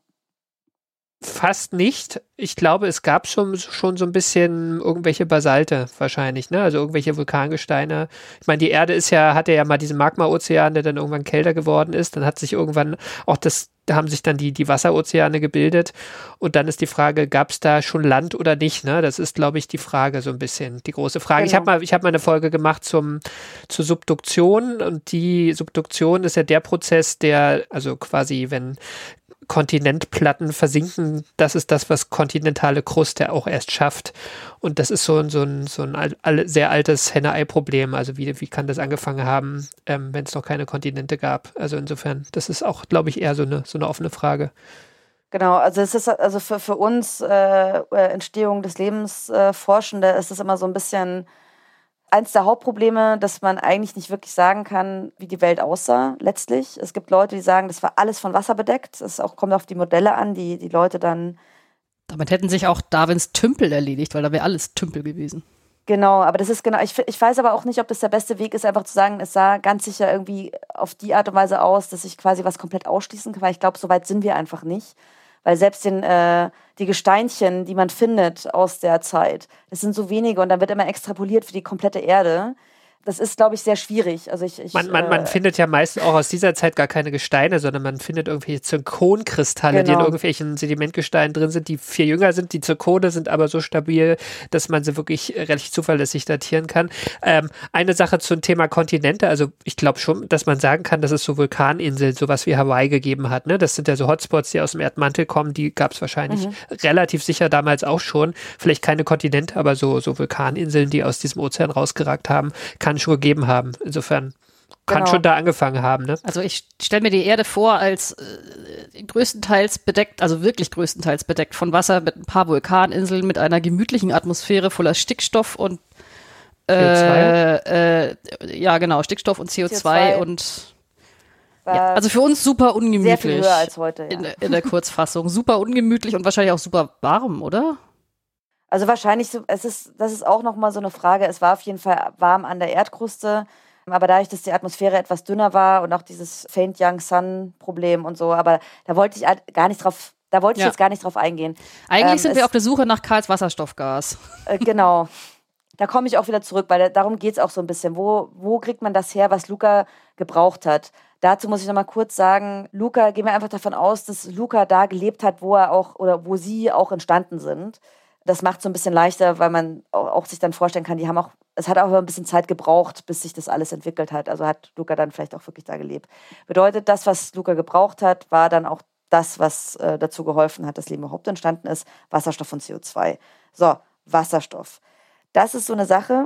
fast nicht. Ich glaube, es gab schon, schon so ein bisschen irgendwelche Basalte wahrscheinlich, ne? Also irgendwelche Vulkangesteine. Ich meine, die Erde ist ja, hatte ja mal diesen Magma-Ozean, der dann irgendwann kälter geworden ist. Dann hat sich irgendwann auch das, da haben sich dann die, die Wasserozeane gebildet. Und dann ist die Frage, gab es da schon Land oder nicht, ne? Das ist, glaube ich, die Frage so ein bisschen, die große Frage. Genau. Ich habe mal, ich habe mal eine Folge gemacht zum, zur Subduktion, und die Subduktion ist ja der Prozess, der, also quasi, wenn Kontinentplatten versinken, das ist das, was kontinentale Kruste auch erst schafft. Und das ist so ein, so ein, so ein al- al- sehr altes Henne-Ei-Problem. Also wie, wie kann das angefangen haben, ähm, wenn es noch keine Kontinente gab? Also insofern, das ist auch, glaube ich, eher so eine, so eine offene Frage. Genau, also es ist also für, für uns äh, Entstehung des Lebens äh, Forschende ist es immer so ein bisschen eins der Hauptprobleme, dass man eigentlich nicht wirklich sagen kann, wie die Welt aussah letztlich. Es gibt Leute, die sagen, das war alles von Wasser bedeckt. Es auch, kommt auf die Modelle an, die die Leute dann... Damit hätten sich auch Darwins Tümpel erledigt, weil da wäre alles Tümpel gewesen. Genau, aber das ist genau, ich, ich weiß aber auch nicht, ob das der beste Weg ist, einfach zu sagen, es sah ganz sicher irgendwie auf die Art und Weise aus, dass ich quasi was komplett ausschließen kann, weil ich glaube, so weit sind wir einfach nicht. Weil selbst den, äh, die Gesteinchen, die man findet aus der Zeit, das sind so wenige und dann wird immer extrapoliert für die komplette Erde. Das ist, glaube ich, sehr schwierig. Also ich, ich, Man, man, man äh, findet ja meistens auch aus dieser Zeit gar keine Gesteine, sondern man findet irgendwelche Zirkonkristalle, die in Genau. irgendwelchen Sedimentgesteinen drin sind, die viel jünger sind. Die Zirkone sind aber so stabil, dass man sie wirklich relativ zuverlässig datieren kann. Ähm, eine Sache zum Thema Kontinente, also ich glaube schon, dass man sagen kann, dass es so Vulkaninseln, sowas wie Hawaii gegeben hat. Ne? Das sind ja so Hotspots, die aus dem Erdmantel kommen, die gab es wahrscheinlich Mhm. relativ sicher damals auch schon. Vielleicht keine Kontinente, aber so, so Vulkaninseln, die aus diesem Ozean rausgeragt haben, kann schon gegeben haben. Insofern kann Genau. schon da angefangen haben, ne? Also ich stelle mir die Erde vor als äh, größtenteils bedeckt, also wirklich größtenteils bedeckt von Wasser mit ein paar Vulkaninseln, mit einer gemütlichen Atmosphäre voller Stickstoff und C O zwei? äh, äh, ja genau, Stickstoff und C O zwei, C O zwei und war ja, also für uns super sehr viel ungemütlich höher als heute. Ja. in, der- in der Kurzfassung. Super ungemütlich und wahrscheinlich auch super warm, oder? Also wahrscheinlich, so, es ist, das ist auch nochmal so eine Frage. Es war auf jeden Fall warm an der Erdkruste, aber dadurch, dass die Atmosphäre etwas dünner war und auch dieses Faint Young Sun Problem und so, aber da wollte ich halt gar nicht drauf, da wollte ich Ja. jetzt gar nicht drauf eingehen. Eigentlich Ähm, sind es- wir auf der Suche nach Karls Wasserstoffgas. Äh, genau. da komme ich auch wieder zurück, weil da, darum geht es auch so ein bisschen. Wo, wo kriegt man das her, was Luca gebraucht hat? Dazu muss ich noch mal kurz sagen, Luca, gehen wir einfach davon aus, dass Luca da gelebt hat, wo er auch oder wo sie auch entstanden sind. Das macht es so ein bisschen leichter, weil man auch, auch sich dann vorstellen kann, die haben auch, es hat auch ein bisschen Zeit gebraucht, bis sich das alles entwickelt hat. Also hat Luca dann vielleicht auch wirklich da gelebt. Bedeutet, das, was Luca gebraucht hat, war dann auch das, was äh, dazu geholfen hat, dass Leben überhaupt entstanden ist, Wasserstoff und C O zwei. So, Wasserstoff. Das ist so eine Sache,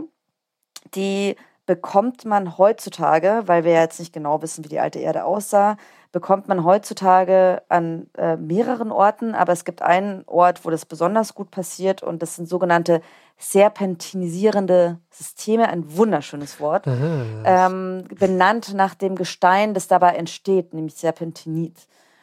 die bekommt man heutzutage, weil wir jetzt nicht genau wissen, wie die alte Erde aussah, bekommt man heutzutage an äh, mehreren Orten, aber es gibt einen Ort, wo das besonders gut passiert und das sind sogenannte serpentinisierende Systeme, ein wunderschönes Wort, ähm, benannt nach dem Gestein, das dabei entsteht, nämlich Serpentinit.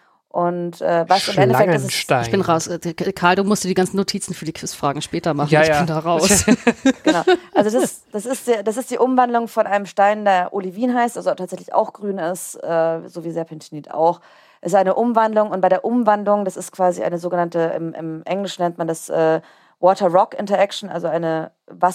Und äh, was im Endeffekt ist, ich bin raus. Karl, du musst dir die ganzen Notizen für die Quizfragen später machen. Ja, ich ja. bin da raus. Genau. Also das, das, ist die, das ist die Umwandlung von einem Stein, der Olivin heißt, also tatsächlich auch grün ist, äh, so wie Serpentinit auch. Es ist eine Umwandlung und bei der Umwandlung, das ist quasi eine sogenannte, im, im Englischen nennt man das äh, Water-Rock-Interaction, also eine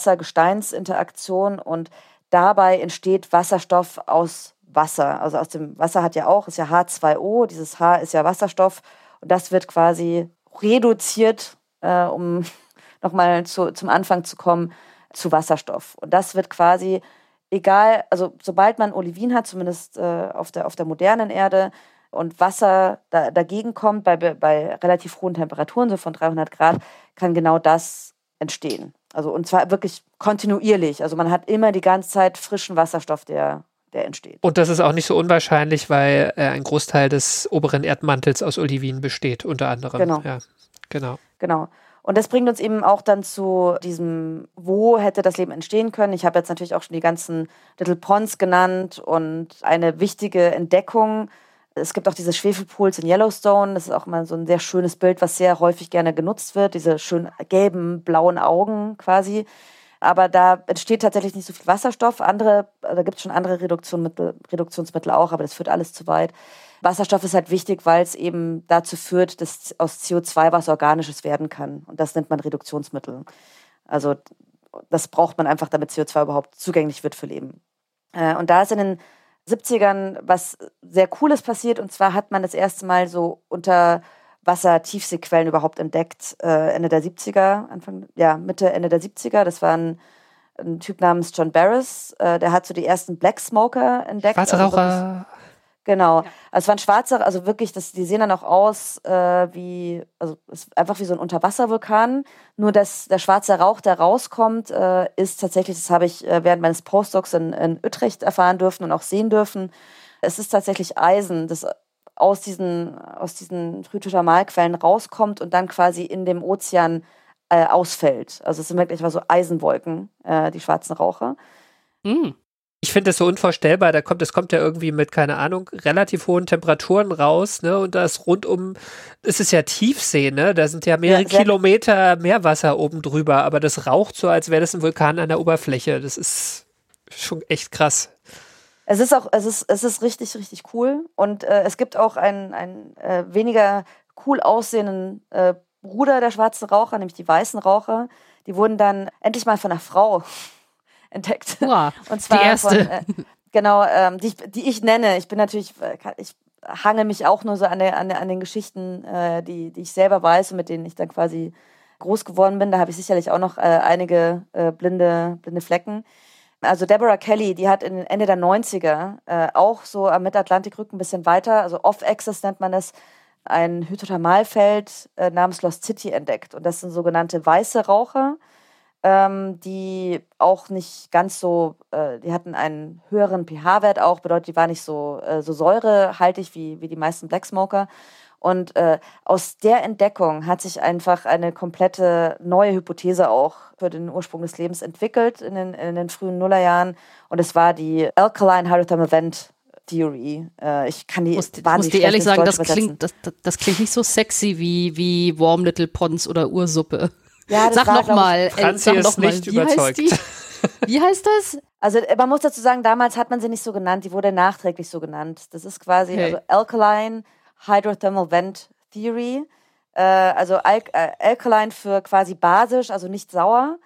Wasser-Gesteins-Interaktion und dabei entsteht Wasserstoff aus Wasser. Also aus dem Wasser hat ja auch, ist ja H zwei O, dieses H ist ja Wasserstoff und das wird quasi reduziert, äh, um nochmal zu, zum Anfang zu kommen, zu Wasserstoff. Und das wird quasi, egal, also sobald man Olivin hat, zumindest äh, auf der, auf der modernen Erde, und Wasser da, dagegen kommt, bei, bei relativ hohen Temperaturen, so von dreihundert Grad, kann genau das entstehen. Also und zwar wirklich kontinuierlich. Also man hat immer die ganze Zeit frischen Wasserstoff, der der entsteht. Und das ist auch nicht so unwahrscheinlich, weil äh, ein Großteil des oberen Erdmantels aus Olivin besteht, unter anderem. Genau. Ja, genau. Genau. Und das bringt uns eben auch dann zu diesem, wo hätte das Leben entstehen können. Ich habe jetzt natürlich auch schon die ganzen Little Ponds genannt und eine wichtige Entdeckung. Es gibt auch diese Schwefelpools in Yellowstone. Das ist auch immer so ein sehr schönes Bild, was sehr häufig gerne genutzt wird. Diese schönen gelben, blauen Augen quasi. Aber da entsteht tatsächlich nicht so viel Wasserstoff. Andere, da gibt es schon andere Reduktionsmittel, Reduktionsmittel auch, aber das führt alles zu weit. Wasserstoff ist halt wichtig, weil es eben dazu führt, dass aus C O zwei was Organisches werden kann. Und das nennt man Reduktionsmittel. Also das braucht man einfach, damit C O zwei überhaupt zugänglich wird für Leben. Und da ist in den siebzigern was sehr Cooles passiert. Und zwar hat man das erste Mal so unter Wassertiefseequellen überhaupt entdeckt, äh, Ende der siebziger, Anfang, ja, Mitte, Ende der siebziger. Das war ein, ein Typ namens John Barris, äh, der hat so die ersten Black Smoker entdeckt. Schwarze Raucher. Also wirklich, genau. Also es waren schwarze, also wirklich, das, die sehen dann auch aus äh, wie, also es ist einfach wie so ein Unterwasservulkan. Nur dass der schwarze Rauch, der rauskommt, äh, ist tatsächlich, das habe ich äh, während meines Postdocs in, in Utrecht erfahren dürfen und auch sehen dürfen. Es ist tatsächlich Eisen, das aus diesen, aus diesen Hydrothermalquellen rauskommt und dann quasi in dem Ozean äh, ausfällt. Also es sind wirklich so Eisenwolken, äh, die schwarzen Raucher. Mm. Ich finde das so unvorstellbar, da kommt, das kommt ja irgendwie mit, keine Ahnung, relativ hohen Temperaturen raus, ne, und das rundum, es ist ja Tiefsee, ne, da sind ja mehrere ja, Kilometer Meerwasser oben drüber, aber das raucht so, als wäre das ein Vulkan an der Oberfläche, das ist schon echt krass. Es ist auch, es ist, es ist richtig, richtig cool. Und äh, es gibt auch einen, einen äh, weniger cool aussehenden äh, Bruder der schwarzen Raucher, nämlich die weißen Raucher. Die wurden dann endlich mal von einer Frau entdeckt. Wow, und zwar die erste. Von, äh, genau, ähm, die, die ich nenne. Ich bin natürlich, ich hange mich auch nur so an, der, an, der, an den Geschichten, äh, die, die ich selber weiß und mit denen ich dann quasi groß geworden bin. Da habe ich sicherlich auch noch äh, einige äh, blinde, blinde Flecken. Also Deborah Kelly, die hat in Ende der neunziger äh, auch so am Mittatlantikrücken ein bisschen weiter, also Off-Axis nennt man das, ein Hydrothermalfeld äh, namens Lost City entdeckt. Und das sind sogenannte weiße Raucher, ähm, die auch nicht ganz so, äh, die hatten einen höheren pH-Wert auch, bedeutet, die waren nicht so, äh, so säurehaltig wie, wie die meisten Black Smoker. Und äh, aus der Entdeckung hat sich einfach eine komplette neue Hypothese auch für den Ursprung des Lebens entwickelt in den, in den frühen Nullerjahren. Und es war die Alkaline Hydrothermal Vent Theory. Äh, ich kann die muss, muss dir ehrlich sagen, das klingt, das, das, das klingt nicht so sexy wie, wie Warm Little Ponds oder Ursuppe. Ja, sag nochmal. Franzi ist noch mal, nicht wie überzeugt. Heißt die? Wie heißt das? Also man muss dazu sagen, damals hat man sie nicht so genannt, die wurde nachträglich so genannt. Das ist quasi okay. also Alkaline Hydrothermal Vent Theory, äh, also Al- äh, Alkaline für quasi basisch, also nicht sauer.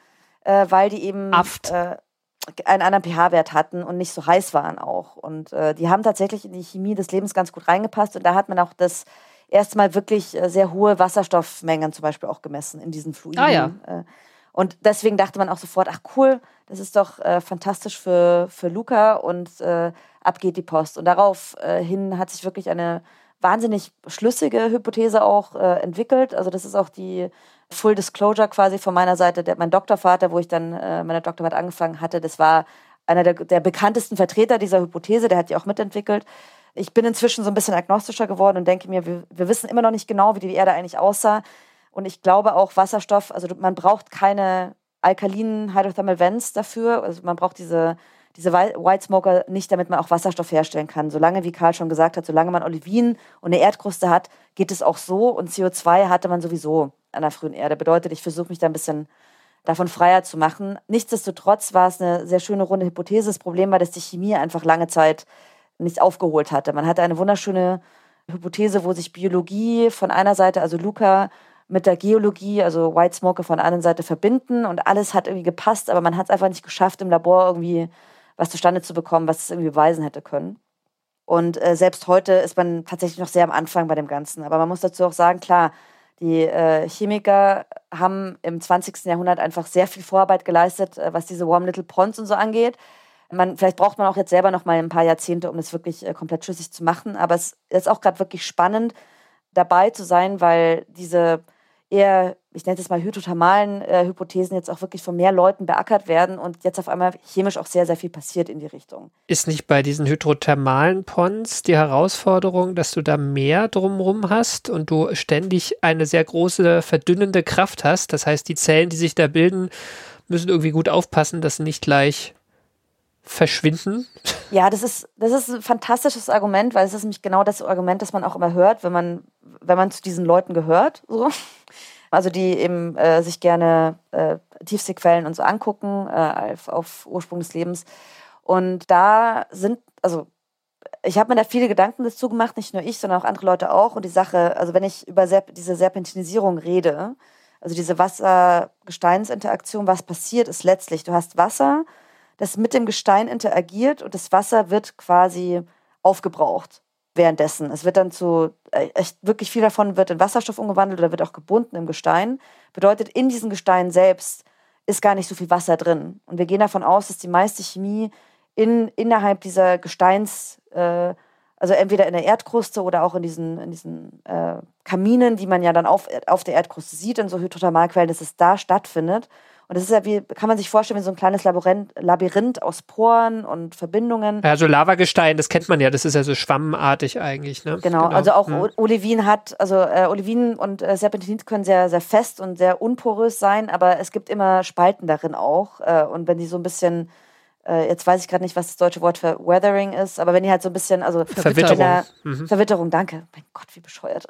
äh, weil die eben Aft. Äh, einen anderen pH-Wert hatten und nicht so heiß waren auch. Und äh, die haben tatsächlich in die Chemie des Lebens ganz gut reingepasst. Und da hat man auch das erste Mal wirklich äh, sehr hohe Wasserstoffmengen zum Beispiel auch gemessen in diesen Fluiden. Ah, ja. Äh, und deswegen dachte man auch sofort, ach cool, das ist doch äh, fantastisch für, für Luca und äh, ab geht die Post. Und daraufhin äh, hat sich wirklich eine wahnsinnig schlüssige Hypothese auch äh, entwickelt. Also das ist auch die Full Disclosure quasi von meiner Seite. Der, mein Doktorvater, wo ich dann äh, meine Doktorarbeit angefangen hatte, das war einer der, der bekanntesten Vertreter dieser Hypothese, der hat die auch mitentwickelt. Ich bin inzwischen so ein bisschen agnostischer geworden und denke mir, wir, wir wissen immer noch nicht genau, wie die Erde eigentlich aussah. Und ich glaube auch Wasserstoff, also man braucht keine alkalinen Hydrothermal Vents dafür. Also man braucht diese, diese White Smoker nicht, damit man auch Wasserstoff herstellen kann. Solange, wie Karl schon gesagt hat, solange man Olivinen und eine Erdkruste hat, geht es auch so. Und C O zwei hatte man sowieso an der frühen Erde. Bedeutet, ich versuche mich da ein bisschen davon freier zu machen. Nichtsdestotrotz war es eine sehr schöne runde Hypothese. Das Problem war, dass die Chemie einfach lange Zeit nicht aufgeholt hatte. Man hatte eine wunderschöne Hypothese, wo sich Biologie von einer Seite, also Luca, mit der Geologie, also White Smoker von der anderen Seite verbinden und alles hat irgendwie gepasst, aber man hat es einfach nicht geschafft, im Labor irgendwie was zustande zu bekommen, was es irgendwie beweisen hätte können. Und äh, selbst heute ist man tatsächlich noch sehr am Anfang bei dem Ganzen. Aber man muss dazu auch sagen, klar, die äh, Chemiker haben im zwanzigsten Jahrhundert einfach sehr viel Vorarbeit geleistet, äh, was diese Warm Little Ponds und so angeht. Man, vielleicht braucht man auch jetzt selber noch mal ein paar Jahrzehnte, um das wirklich äh, komplett schlüssig zu machen. Aber es ist auch gerade wirklich spannend, dabei zu sein, weil diese eher, ich nenne es mal hydrothermalen äh, Hypothesen jetzt auch wirklich von mehr Leuten beackert werden und jetzt auf einmal chemisch auch sehr, sehr viel passiert in die Richtung. Ist nicht bei diesen hydrothermalen Ponds die Herausforderung, dass du da mehr drumherum hast und du ständig eine sehr große verdünnende Kraft hast? Das heißt, die Zellen, die sich da bilden, müssen irgendwie gut aufpassen, dass sie nicht gleich verschwinden? Ja, das ist, das ist ein fantastisches Argument, weil es ist nämlich genau das Argument, das man auch immer hört, wenn man, wenn man zu diesen Leuten gehört. So. Also die eben äh, sich gerne äh, Tiefseequellen und so angucken äh, auf, auf Ursprung des Lebens. Und da sind, also ich habe mir da viele Gedanken dazu gemacht, nicht nur ich, sondern auch andere Leute auch. Und die Sache, also wenn ich über Serp- diese Serpentinisierung rede, also diese Wasser-Gesteinsinteraktion, was passiert, ist letztlich, du hast Wasser, das mit dem Gestein interagiert und das Wasser wird quasi aufgebraucht währenddessen. Es wird dann zu, echt wirklich viel davon wird in Wasserstoff umgewandelt oder wird auch gebunden im Gestein. Bedeutet, in diesem Gestein selbst ist gar nicht so viel Wasser drin. Und wir gehen davon aus, dass die meiste Chemie in, innerhalb dieser Gesteins, äh, also entweder in der Erdkruste oder auch in diesen, in diesen äh, Kaminen, die man ja dann auf, auf der Erdkruste sieht, in so Hydrothermalquellen, dass es da stattfindet. Und das ist ja wie, kann man sich vorstellen, wie so ein kleines Labyrinth, Labyrinth aus Poren und Verbindungen. Ja, so Lavagestein, das kennt man ja, das ist ja so schwammartig eigentlich. Ne? Genau, genau, also auch hm. Olivin hat, also äh, Olivin und äh, Serpentin können sehr, sehr fest und sehr unporös sein, aber es gibt immer Spalten darin auch. Äh, und wenn die so ein bisschen, äh, jetzt weiß ich gerade nicht, was das deutsche Wort für Weathering ist, aber wenn die halt so ein bisschen, also Verwitterung. Der, mhm. Verwitterung, danke. Mein Gott, wie bescheuert.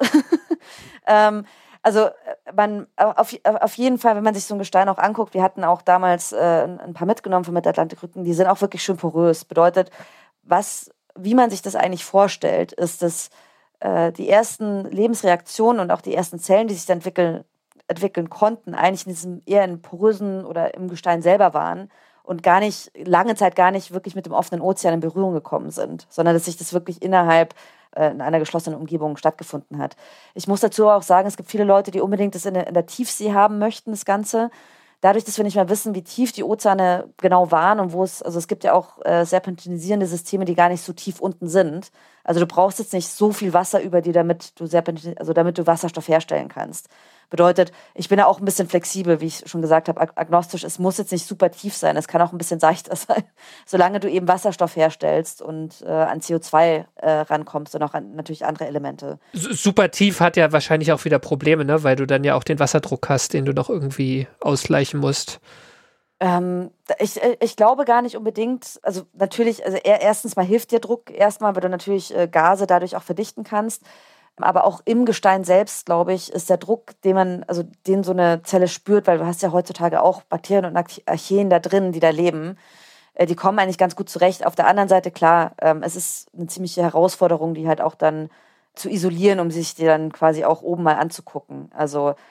ähm, Also man auf, auf jeden Fall, wenn man sich so ein Gestein auch anguckt, wir hatten auch damals äh, ein paar mitgenommen vom Mittelatlantikrücken, die sind auch wirklich schön porös. Bedeutet, was, wie man sich das eigentlich vorstellt, ist, dass äh, die ersten Lebensreaktionen und auch die ersten Zellen, die sich dann entwickeln, entwickeln konnten, eigentlich in diesem eher in porösen oder im Gestein selber waren und gar nicht, lange Zeit gar nicht wirklich mit dem offenen Ozean in Berührung gekommen sind, sondern dass sich das wirklich innerhalb in einer geschlossenen Umgebung stattgefunden hat. Ich muss dazu auch sagen, es gibt viele Leute, die unbedingt das in der, in der Tiefsee haben möchten, das Ganze. Dadurch, dass wir nicht mehr wissen, wie tief die Ozeane genau waren und wo es, also es gibt ja auch äh, serpentinisierende Systeme, die gar nicht so tief unten sind. Also du brauchst jetzt nicht so viel Wasser über dir, damit du serpentin, also damit du Wasserstoff herstellen kannst. Bedeutet, ich bin da auch ein bisschen flexibel, wie ich schon gesagt habe, ag- agnostisch. Es muss jetzt nicht super tief sein, es kann auch ein bisschen seichter sein, solange du eben Wasserstoff herstellst und äh, an C O zwei äh, rankommst und auch an natürlich andere Elemente. Super tief hat ja wahrscheinlich auch wieder Probleme, ne? Weil du dann ja auch den Wasserdruck hast, den du noch irgendwie ausgleichen musst. Ähm, ich, ich glaube gar nicht unbedingt, also natürlich, also erstens mal hilft dir Druck erstmal, weil du natürlich äh, Gase dadurch auch verdichten kannst. Aber auch im Gestein selbst, glaube ich, ist der Druck, den man, also den so eine Zelle spürt, weil du hast ja heutzutage auch Bakterien und Archeen da drin, die da leben, äh, die kommen eigentlich ganz gut zurecht. Auf der anderen Seite, klar, ähm, es ist eine ziemliche Herausforderung, die halt auch dann zu isolieren, um sich die dann quasi auch oben mal anzugucken. Also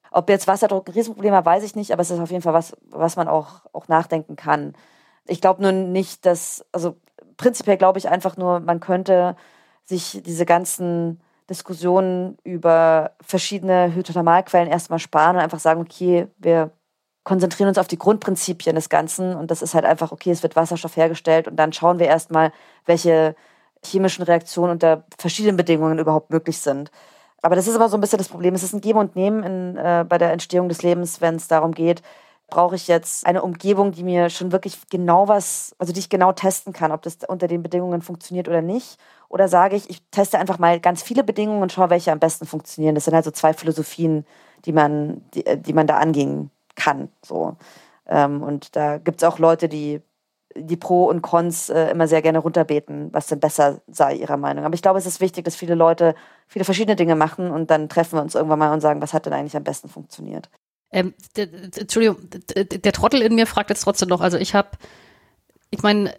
Ob jetzt Wasserdruck ein Riesenproblem war, weiß ich nicht, aber es ist auf jeden Fall was, was man auch, auch nachdenken kann. Ich glaube nur nicht, dass, also prinzipiell glaube ich einfach nur, man könnte sich diese ganzen Diskussionen über verschiedene Hydrothermalquellen erstmal sparen und einfach sagen, okay, wir konzentrieren uns auf die Grundprinzipien des Ganzen und das ist halt einfach, okay, es wird Wasserstoff hergestellt und dann schauen wir erstmal, welche chemischen Reaktionen unter verschiedenen Bedingungen überhaupt möglich sind. Aber das ist immer so ein bisschen das Problem. Es ist ein Geben und Nehmen in, äh, bei der Entstehung des Lebens, wenn es darum geht, brauche ich jetzt eine Umgebung, die mir schon wirklich genau was, also die ich genau testen kann, ob das unter den Bedingungen funktioniert oder nicht. Oder sage ich, ich teste einfach mal ganz viele Bedingungen und schaue, welche am besten funktionieren. Das sind halt so zwei Philosophien, die man, die, die man da angehen kann. So. Ähm, und da gibt es auch Leute, die die Pro und Cons äh, immer sehr gerne runterbeten, was denn besser sei, ihrer Meinung. Aber ich glaube, es ist wichtig, dass viele Leute viele verschiedene Dinge machen und dann treffen wir uns irgendwann mal und sagen, was hat denn eigentlich am besten funktioniert. Ähm, der, der, Entschuldigung, der, der Trottel in mir fragt jetzt trotzdem noch, also ich habe, ich meine,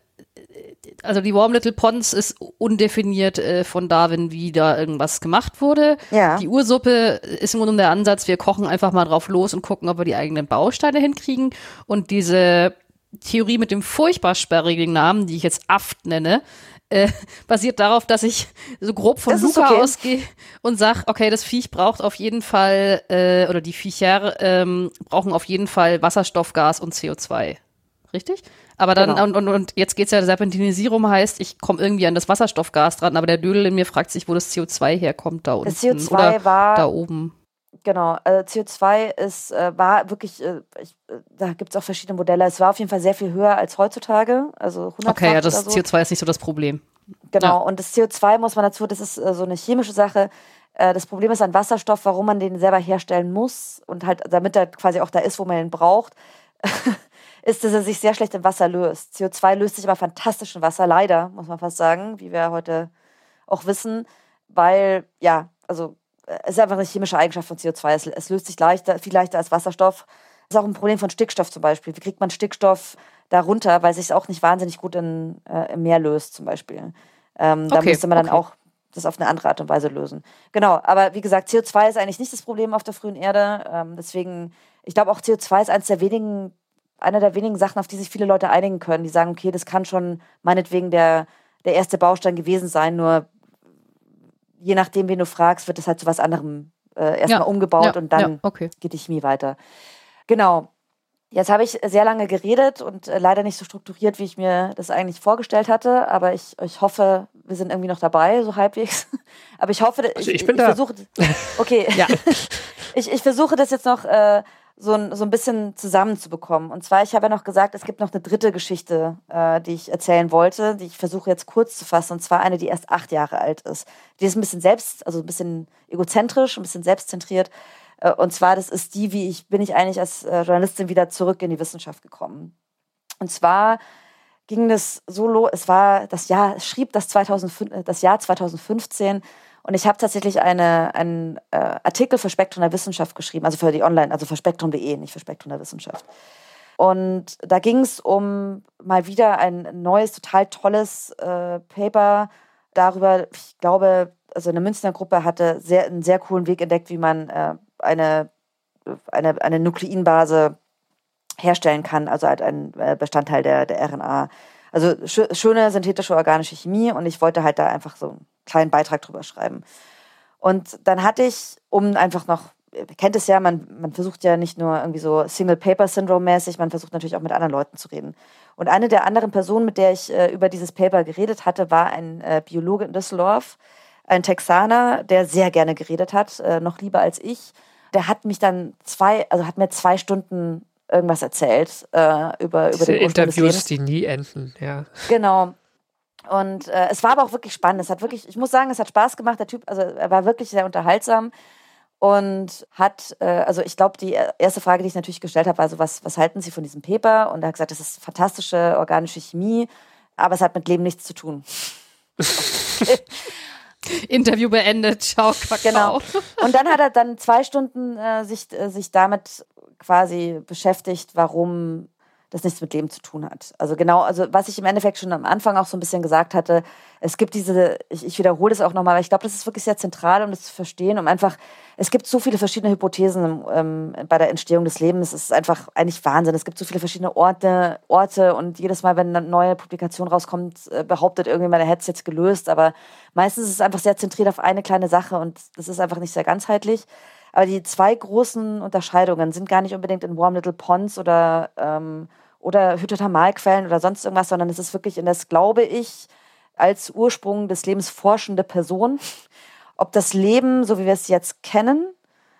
also die Warm Little Ponds ist undefiniert äh, von Darwin, wie da irgendwas gemacht wurde. Ja. Die Ursuppe ist im Grunde der Ansatz, wir kochen einfach mal drauf los und gucken, ob wir die eigenen Bausteine hinkriegen. Und diese Theorie mit dem furchtbar sperrigen Namen, die ich jetzt Aft nenne, äh, basiert darauf, dass ich so grob von Luca okay. ausgehe und sage, okay, das Viech braucht auf jeden Fall, äh, oder die Viecher ähm, brauchen auf jeden Fall Wasserstoff, Gas und C O zwei. Richtig? Aber dann, genau. und, und, und jetzt geht's ja, Serpentinisierung heißt, ich komme irgendwie an das Wasserstoffgas dran, aber der Dödel in mir fragt sich, wo das C O zwei herkommt da unten. Das C O zwei oder war da oben. Genau, also C O zwei ist, äh, war wirklich, äh, ich, äh, da gibt es auch verschiedene Modelle. Es war auf jeden Fall sehr viel höher als heutzutage, also hundert Okay, ja, das oder so. C O zwei ist nicht so das Problem. Genau, ja. Und das C O zwei muss man dazu, das ist äh, so eine chemische Sache. Äh, das Problem ist an Wasserstoff, warum man den selber herstellen muss und halt, damit er quasi auch da ist, wo man ihn braucht, ist, dass er sich sehr schlecht im Wasser löst. C O zwei löst sich aber fantastisch im Wasser, leider, muss man fast sagen, wie wir heute auch wissen, weil, ja, also es ist einfach eine chemische Eigenschaft von C O zwei. Es, es löst sich leichter, viel leichter als Wasserstoff. Das ist auch ein Problem von Stickstoff zum Beispiel. Wie kriegt man Stickstoff da runter, weil es sich auch nicht wahnsinnig gut in, äh, im Meer löst zum Beispiel. Ähm, da okay, müsste man dann okay. auch das auf eine andere Art und Weise lösen. Genau, aber wie gesagt, C O zwei ist eigentlich nicht das Problem auf der frühen Erde. Ähm, deswegen, ich glaube auch C O zwei ist eines der wenigen, einer der wenigen Sachen, auf die sich viele Leute einigen können. Die sagen, okay, das kann schon meinetwegen der, der erste Baustein gewesen sein, nur je nachdem, wen du fragst, wird das halt zu was anderem äh, erstmal ja, umgebaut ja, und dann ja, okay. geht die Chemie weiter. Genau. Jetzt habe ich sehr lange geredet und äh, leider nicht so strukturiert, wie ich mir das eigentlich vorgestellt hatte, aber ich, ich hoffe, wir sind irgendwie noch dabei, so halbwegs. Aber ich hoffe, also ich, ich bin ich da. versuche, okay, ja. ich, ich versuche das jetzt noch äh, so ein, so ein bisschen zusammenzubekommen. Und zwar, ich habe ja noch gesagt, es gibt noch eine dritte Geschichte, äh, die ich erzählen wollte, die ich versuche jetzt kurz zu fassen. Und zwar eine, die erst acht Jahre alt ist. Die ist ein bisschen selbst, also ein bisschen egozentrisch, ein bisschen selbstzentriert. Äh, und zwar, das ist die, wie ich, bin ich eigentlich als äh, Journalistin wieder zurück in die Wissenschaft gekommen. Und zwar ging das so los, es war das Jahr, es schrieb das, zweitausendfünf, das Jahr zweitausendfünfzehn. Und ich habe tatsächlich eine, einen äh, Artikel für Spektrum der Wissenschaft geschrieben, also für die Online, also für spektrum punkt de, nicht für Spektrum der Wissenschaft. Und da ging es um mal wieder ein neues, total tolles äh, Paper darüber, ich glaube, also eine Münchner Gruppe hatte sehr, einen sehr coolen Weg entdeckt, wie man äh, eine, eine, eine Nukleinbase herstellen kann, also halt ein Bestandteil der, der R N A. Also sch- schöne synthetische organische Chemie und ich wollte halt da einfach so einen kleinen Beitrag drüber schreiben. Und dann hatte ich, um einfach noch, ihr kennt es ja, man, man versucht ja nicht nur irgendwie so Single-Paper-Syndrome-mäßig, man versucht natürlich auch mit anderen Leuten zu reden. Und eine der anderen Personen, mit der ich äh, über dieses Paper geredet hatte, war ein äh, Biologe in Düsseldorf, ein Texaner, der sehr gerne geredet hat, äh, noch lieber als ich. Der hat mich dann zwei, also hat mir zwei Stunden irgendwas erzählt äh, über, über den Ursprung des Interviews, die nie enden, ja. Genau. Und äh, es war aber auch wirklich spannend. Es hat wirklich, ich muss sagen, es hat Spaß gemacht. Der Typ, also er war wirklich sehr unterhaltsam und hat, äh, also ich glaube, die erste Frage, die ich natürlich gestellt habe, war so, was, was halten Sie von diesem Paper? Und er hat gesagt, das ist fantastische organische Chemie, aber es hat mit Leben nichts zu tun. Interview beendet, ciao, Kakao. Genau. Und dann hat er dann zwei Stunden äh, sich, äh, sich damit quasi beschäftigt, warum das nichts mit Leben zu tun hat. Also genau, also was ich im Endeffekt schon am Anfang auch so ein bisschen gesagt hatte, es gibt diese, ich, ich wiederhole das auch nochmal, weil ich glaube, das ist wirklich sehr zentral, um das zu verstehen, um einfach, es gibt so viele verschiedene Hypothesen ähm, bei der Entstehung des Lebens, es ist einfach eigentlich Wahnsinn, es gibt so viele verschiedene Orte, Orte und jedes Mal, wenn eine neue Publikation rauskommt, äh, behauptet irgendjemand, er hätte es jetzt gelöst, aber meistens ist es einfach sehr zentriert auf eine kleine Sache und das ist einfach nicht sehr ganzheitlich. Aber die zwei großen Unterscheidungen sind gar nicht unbedingt in Warm Little Ponds oder, ähm, oder Hydrothermalquellen oder sonst irgendwas, sondern es ist wirklich in das, glaube ich, als Ursprung des Lebens forschende Person, ob das Leben, so wie wir es jetzt kennen,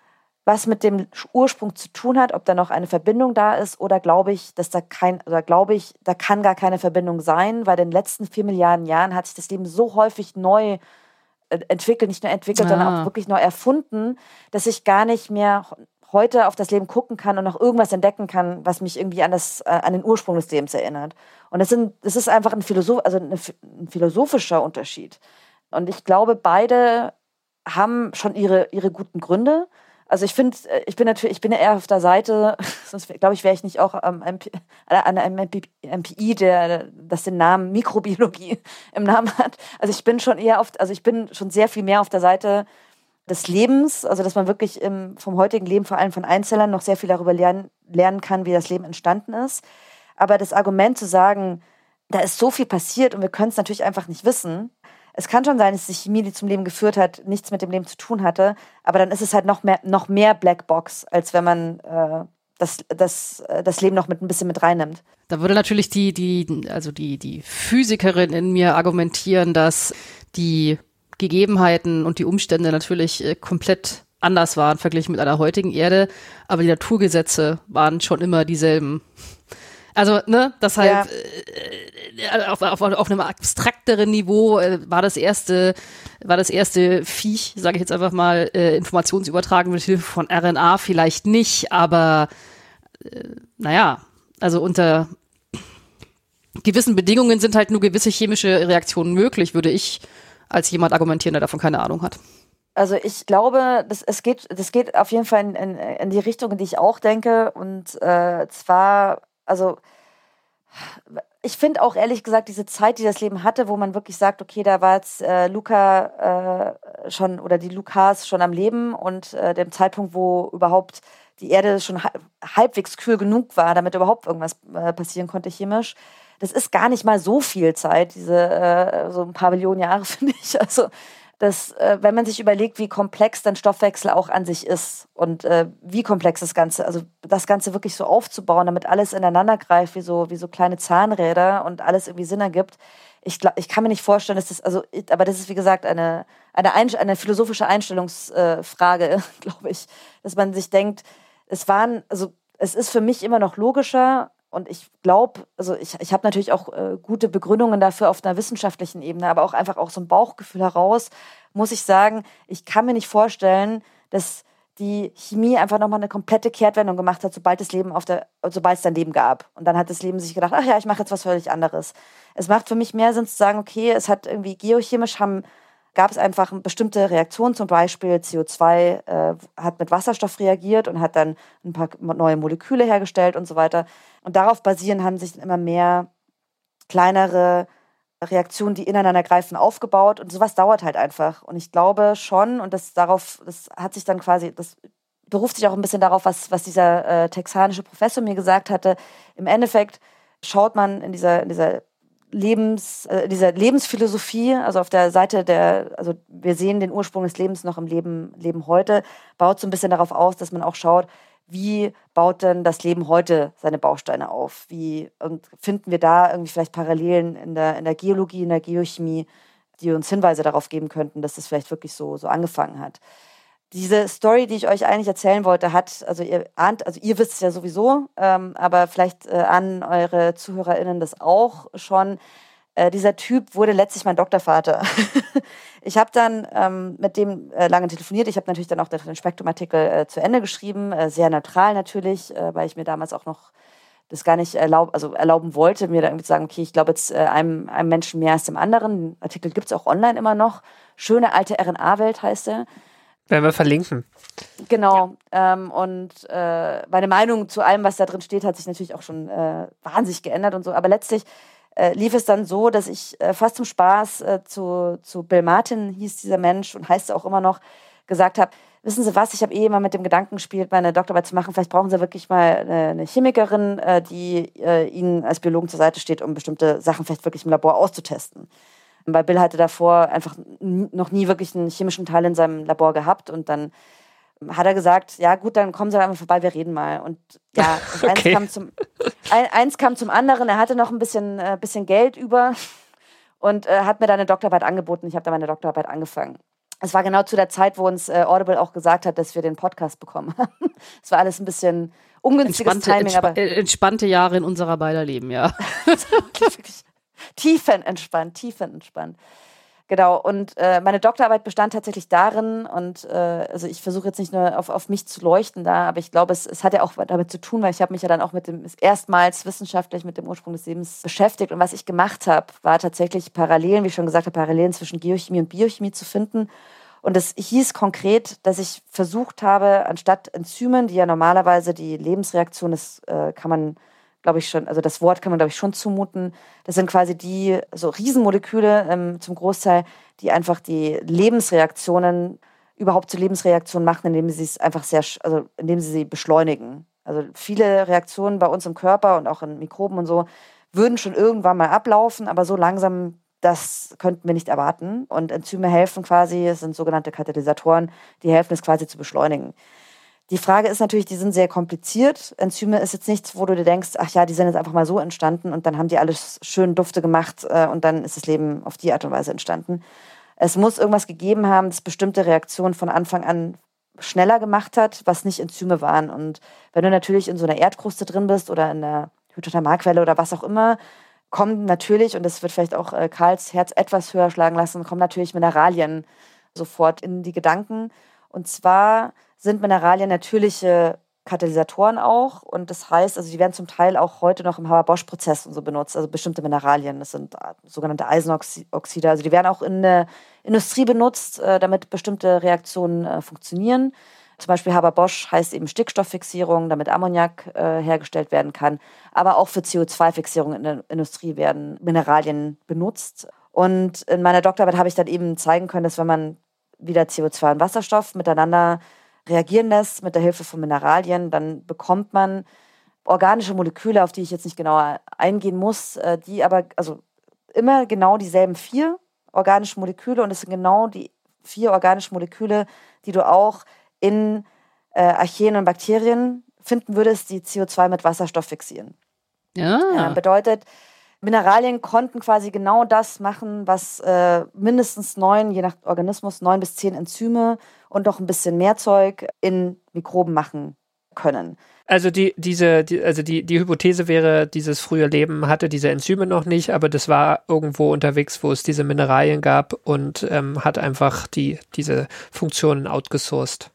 was mit dem Ursprung zu tun hat, ob da noch eine Verbindung da ist oder glaube ich, dass da kein, oder glaube ich, da kann gar keine Verbindung sein, weil in den letzten vier Milliarden Jahren hat sich das Leben so häufig neu entwickelt, nicht nur entwickelt, ah. sondern auch wirklich neu erfunden, dass ich gar nicht mehr heute auf das Leben gucken kann und noch irgendwas entdecken kann, was mich irgendwie an, das, äh, an den Ursprung des Lebens erinnert. Und das, sind, das ist einfach ein, Philosoph- also eine, ein philosophischer Unterschied. Und ich glaube, beide haben schon ihre, ihre guten Gründe. Also ich finde, ich bin natürlich, ich bin ja eher auf der Seite, sonst glaube ich, wäre ich nicht auch ähm, an einem M P I, der das den Namen Mikrobiologie im Namen hat. Also ich bin schon eher oft, also ich bin schon sehr viel mehr auf der Seite des Lebens, also dass man wirklich im, vom heutigen Leben, vor allem von Einzellern, noch sehr viel darüber lernen, lernen kann, wie das Leben entstanden ist. Aber das Argument zu sagen, da ist so viel passiert und wir können es natürlich einfach nicht wissen. Es kann schon sein, dass die Chemie, die zum Leben geführt hat, nichts mit dem Leben zu tun hatte, aber dann ist es halt noch mehr, noch mehr Blackbox, als wenn man äh, das, das, das Leben noch mit ein bisschen mit reinnimmt. Da würde natürlich die, die, also die, die Physikerin in mir argumentieren, dass die Gegebenheiten und die Umstände natürlich äh, komplett anders waren verglichen mit einer heutigen Erde, aber die Naturgesetze waren schon immer dieselben. Also, ne, deshalb ja. äh, auf, auf, auf einem abstrakteren Niveau äh, war das erste, war das erste Viech, sage ich jetzt einfach mal, äh, Informationsübertragen mit Hilfe von R N A vielleicht nicht, aber äh, naja, also unter gewissen Bedingungen sind halt nur gewisse chemische Reaktionen möglich, würde ich als jemand argumentieren, der davon keine Ahnung hat. Also ich glaube, das, es geht, das geht auf jeden Fall in, in, in die Richtung, in die ich auch denke. Und äh, zwar, also ich finde auch ehrlich gesagt diese Zeit, die das Leben hatte, wo man wirklich sagt, okay, da war jetzt äh, Luca äh, schon oder die Lukas schon am Leben und äh, dem Zeitpunkt, wo überhaupt die Erde schon halbwegs kühl genug war, damit überhaupt irgendwas äh, passieren konnte chemisch. Das ist gar nicht mal so viel Zeit, diese äh, so ein paar Millionen Jahre, finde ich. Also das, äh, wenn man sich überlegt, wie komplex dann Stoffwechsel auch an sich ist und äh, wie komplex das Ganze, also das Ganze wirklich so aufzubauen, damit alles ineinander greift, wie so, wie so kleine Zahnräder und alles irgendwie Sinn ergibt. Ich, glaub, ich kann mir nicht vorstellen, dass das, also, aber das ist wie gesagt eine, eine, Einst- eine philosophische Einstellungsfrage, äh, glaube ich, dass man sich denkt, es waren, also es ist für mich immer noch logischer. Und ich glaube, also ich, ich habe natürlich auch äh, gute Begründungen dafür auf einer wissenschaftlichen Ebene, aber auch einfach auch so ein Bauchgefühl heraus, muss ich sagen, ich kann mir nicht vorstellen, dass die Chemie einfach nochmal eine komplette Kehrtwendung gemacht hat, sobald das Leben auf der, sobald es dann Leben gab. Und dann hat das Leben sich gedacht, ach ja, ich mache jetzt was völlig anderes. Es macht für mich mehr Sinn zu sagen, okay, es hat irgendwie geochemisch haben gab es einfach bestimmte Reaktionen, zum Beispiel C O zwei äh, hat mit Wasserstoff reagiert und hat dann ein paar neue Moleküle hergestellt und so weiter. Und darauf basierend haben sich immer mehr kleinere Reaktionen, die ineinander greifen, aufgebaut. Und sowas dauert halt einfach. Und ich glaube schon, und das darauf, das hat sich dann quasi, das beruft sich auch ein bisschen darauf, was, was dieser äh, texanische Professor mir gesagt hatte. Im Endeffekt schaut man in dieser, in dieser Lebens, äh, dieser Lebensphilosophie, also auf der Seite der, also wir sehen den Ursprung des Lebens noch im Leben, Leben heute, baut so ein bisschen darauf aus, dass man auch schaut, wie baut denn das Leben heute seine Bausteine auf? Wie, und finden wir da irgendwie vielleicht Parallelen in der, in der Geologie, in der Geochemie, die uns Hinweise darauf geben könnten, dass das vielleicht wirklich so, so angefangen hat. Diese Story, die ich euch eigentlich erzählen wollte, hat, also ihr ahnt, also ihr wisst es ja sowieso, ähm, aber vielleicht äh, an eure ZuhörerInnen das auch schon. Äh, dieser Typ wurde letztlich mein Doktorvater. Ich habe dann ähm, mit dem äh, lange telefoniert. Ich habe natürlich dann auch den Spektrumartikel äh, zu Ende geschrieben, äh, sehr neutral natürlich, äh, weil ich mir damals auch noch das gar nicht erlaub, also erlauben wollte, mir da irgendwie zu sagen, okay, ich glaube jetzt äh, einem, einem Menschen mehr als dem anderen. Den Artikel gibt es auch online immer noch. Schöne alte R N A-Welt heißt er. Werden wir verlinken. Genau. Ja. Ähm, und äh, meine Meinung zu allem, was da drin steht, hat sich natürlich auch schon äh, wahnsinnig geändert und so. Aber letztlich äh, lief es dann so, dass ich äh, fast zum Spaß äh, zu, zu Bill Martin, hieß dieser Mensch und heißt er auch immer noch, gesagt habe, wissen Sie was, ich habe eh immer mit dem Gedanken gespielt, meine Doktorarbeit zu machen. Vielleicht brauchen Sie wirklich mal eine, eine Chemikerin, äh, die äh, Ihnen als Biologen zur Seite steht, um bestimmte Sachen vielleicht wirklich im Labor auszutesten. Weil Bill hatte davor einfach noch nie wirklich einen chemischen Teil in seinem Labor gehabt und dann hat er gesagt, ja gut, dann kommen Sie einfach vorbei, wir reden mal. Und ja, und okay. eins, kam zum, ein, eins kam zum anderen, er hatte noch ein bisschen, äh, bisschen Geld über und äh, hat mir dann eine Doktorarbeit angeboten. Ich habe dann meine Doktorarbeit angefangen. Es war genau zu der Zeit, wo uns äh, Audible auch gesagt hat, dass wir den Podcast bekommen haben. Es war alles ein bisschen ungünstiges entspannte, Timing. Entspa aber entspannte Jahre in unserer beider Leben, ja. Wirklich tiefenentspannt, tiefenentspannt. Genau, und äh, meine Doktorarbeit bestand tatsächlich darin, und äh, also ich versuche jetzt nicht nur auf, auf mich zu leuchten da, aber ich glaube, es, es hat ja auch damit zu tun, weil ich habe mich ja dann auch mit dem erstmals wissenschaftlich mit dem Ursprung des Lebens beschäftigt. Und was ich gemacht habe, war tatsächlich Parallelen, wie ich schon gesagt habe, Parallelen zwischen Geochemie und Biochemie zu finden. Und das hieß konkret, dass ich versucht habe, anstatt Enzymen, die ja normalerweise die Lebensreaktion, das äh, kann man glaube ich schon, also das Wort kann man, glaube ich, schon zumuten. Das sind quasi die so Riesenmoleküle ähm, zum Großteil, die einfach die Lebensreaktionen überhaupt zu Lebensreaktionen machen, indem sie es einfach sehr, also indem sie sie beschleunigen. Also viele Reaktionen bei uns im Körper und auch in Mikroben und so würden schon irgendwann mal ablaufen, aber so langsam, das könnten wir nicht erwarten. Und Enzyme helfen quasi, es sind sogenannte Katalysatoren, die helfen es quasi zu beschleunigen. Die Frage ist natürlich, die sind sehr kompliziert. Enzyme ist jetzt nichts, wo du dir denkst, ach ja, die sind jetzt einfach mal so entstanden und dann haben die alles schön Dufte gemacht äh, und dann ist das Leben auf die Art und Weise entstanden. Es muss irgendwas gegeben haben, das bestimmte Reaktionen von Anfang an schneller gemacht hat, was nicht Enzyme waren. Und wenn du natürlich in so einer Erdkruste drin bist oder in einer Hydrothermalquelle oder was auch immer, kommen natürlich, und das wird vielleicht auch äh, Karls Herz etwas höher schlagen lassen, kommen natürlich Mineralien sofort in die Gedanken. Und zwar sind Mineralien natürliche Katalysatoren auch. Und das heißt, also die werden zum Teil auch heute noch im Haber-Bosch-Prozess und so benutzt, also bestimmte Mineralien. Das sind sogenannte Eisenoxide. Also die werden auch in der Industrie benutzt, äh, damit bestimmte Reaktionen äh, funktionieren. Zum Beispiel Haber-Bosch heißt eben Stickstofffixierung, damit Ammoniak äh, hergestellt werden kann. Aber auch für C O zwei Fixierung in der Industrie werden Mineralien benutzt. Und in meiner Doktorarbeit habe ich dann eben zeigen können, dass wenn man wieder C O zwei und Wasserstoff miteinander reagieren lässt mit der Hilfe von Mineralien, dann bekommt man organische Moleküle, auf die ich jetzt nicht genauer eingehen muss, die aber also immer genau dieselben vier organischen Moleküle, und es sind genau die vier organischen Moleküle, die du auch in äh, Archeen und Bakterien finden würdest, die C O zwei mit Wasserstoff fixieren. Ja. Äh, bedeutet, Mineralien konnten quasi genau das machen, was äh, mindestens neun, je nach Organismus, neun bis zehn Enzyme und noch ein bisschen mehr Zeug in Mikroben machen können. Also die, diese, die, also die, die Hypothese wäre, dieses frühe Leben hatte diese Enzyme noch nicht, aber das war irgendwo unterwegs, wo es diese Mineralien gab und ähm, hat einfach die, diese Funktionen outgesourced.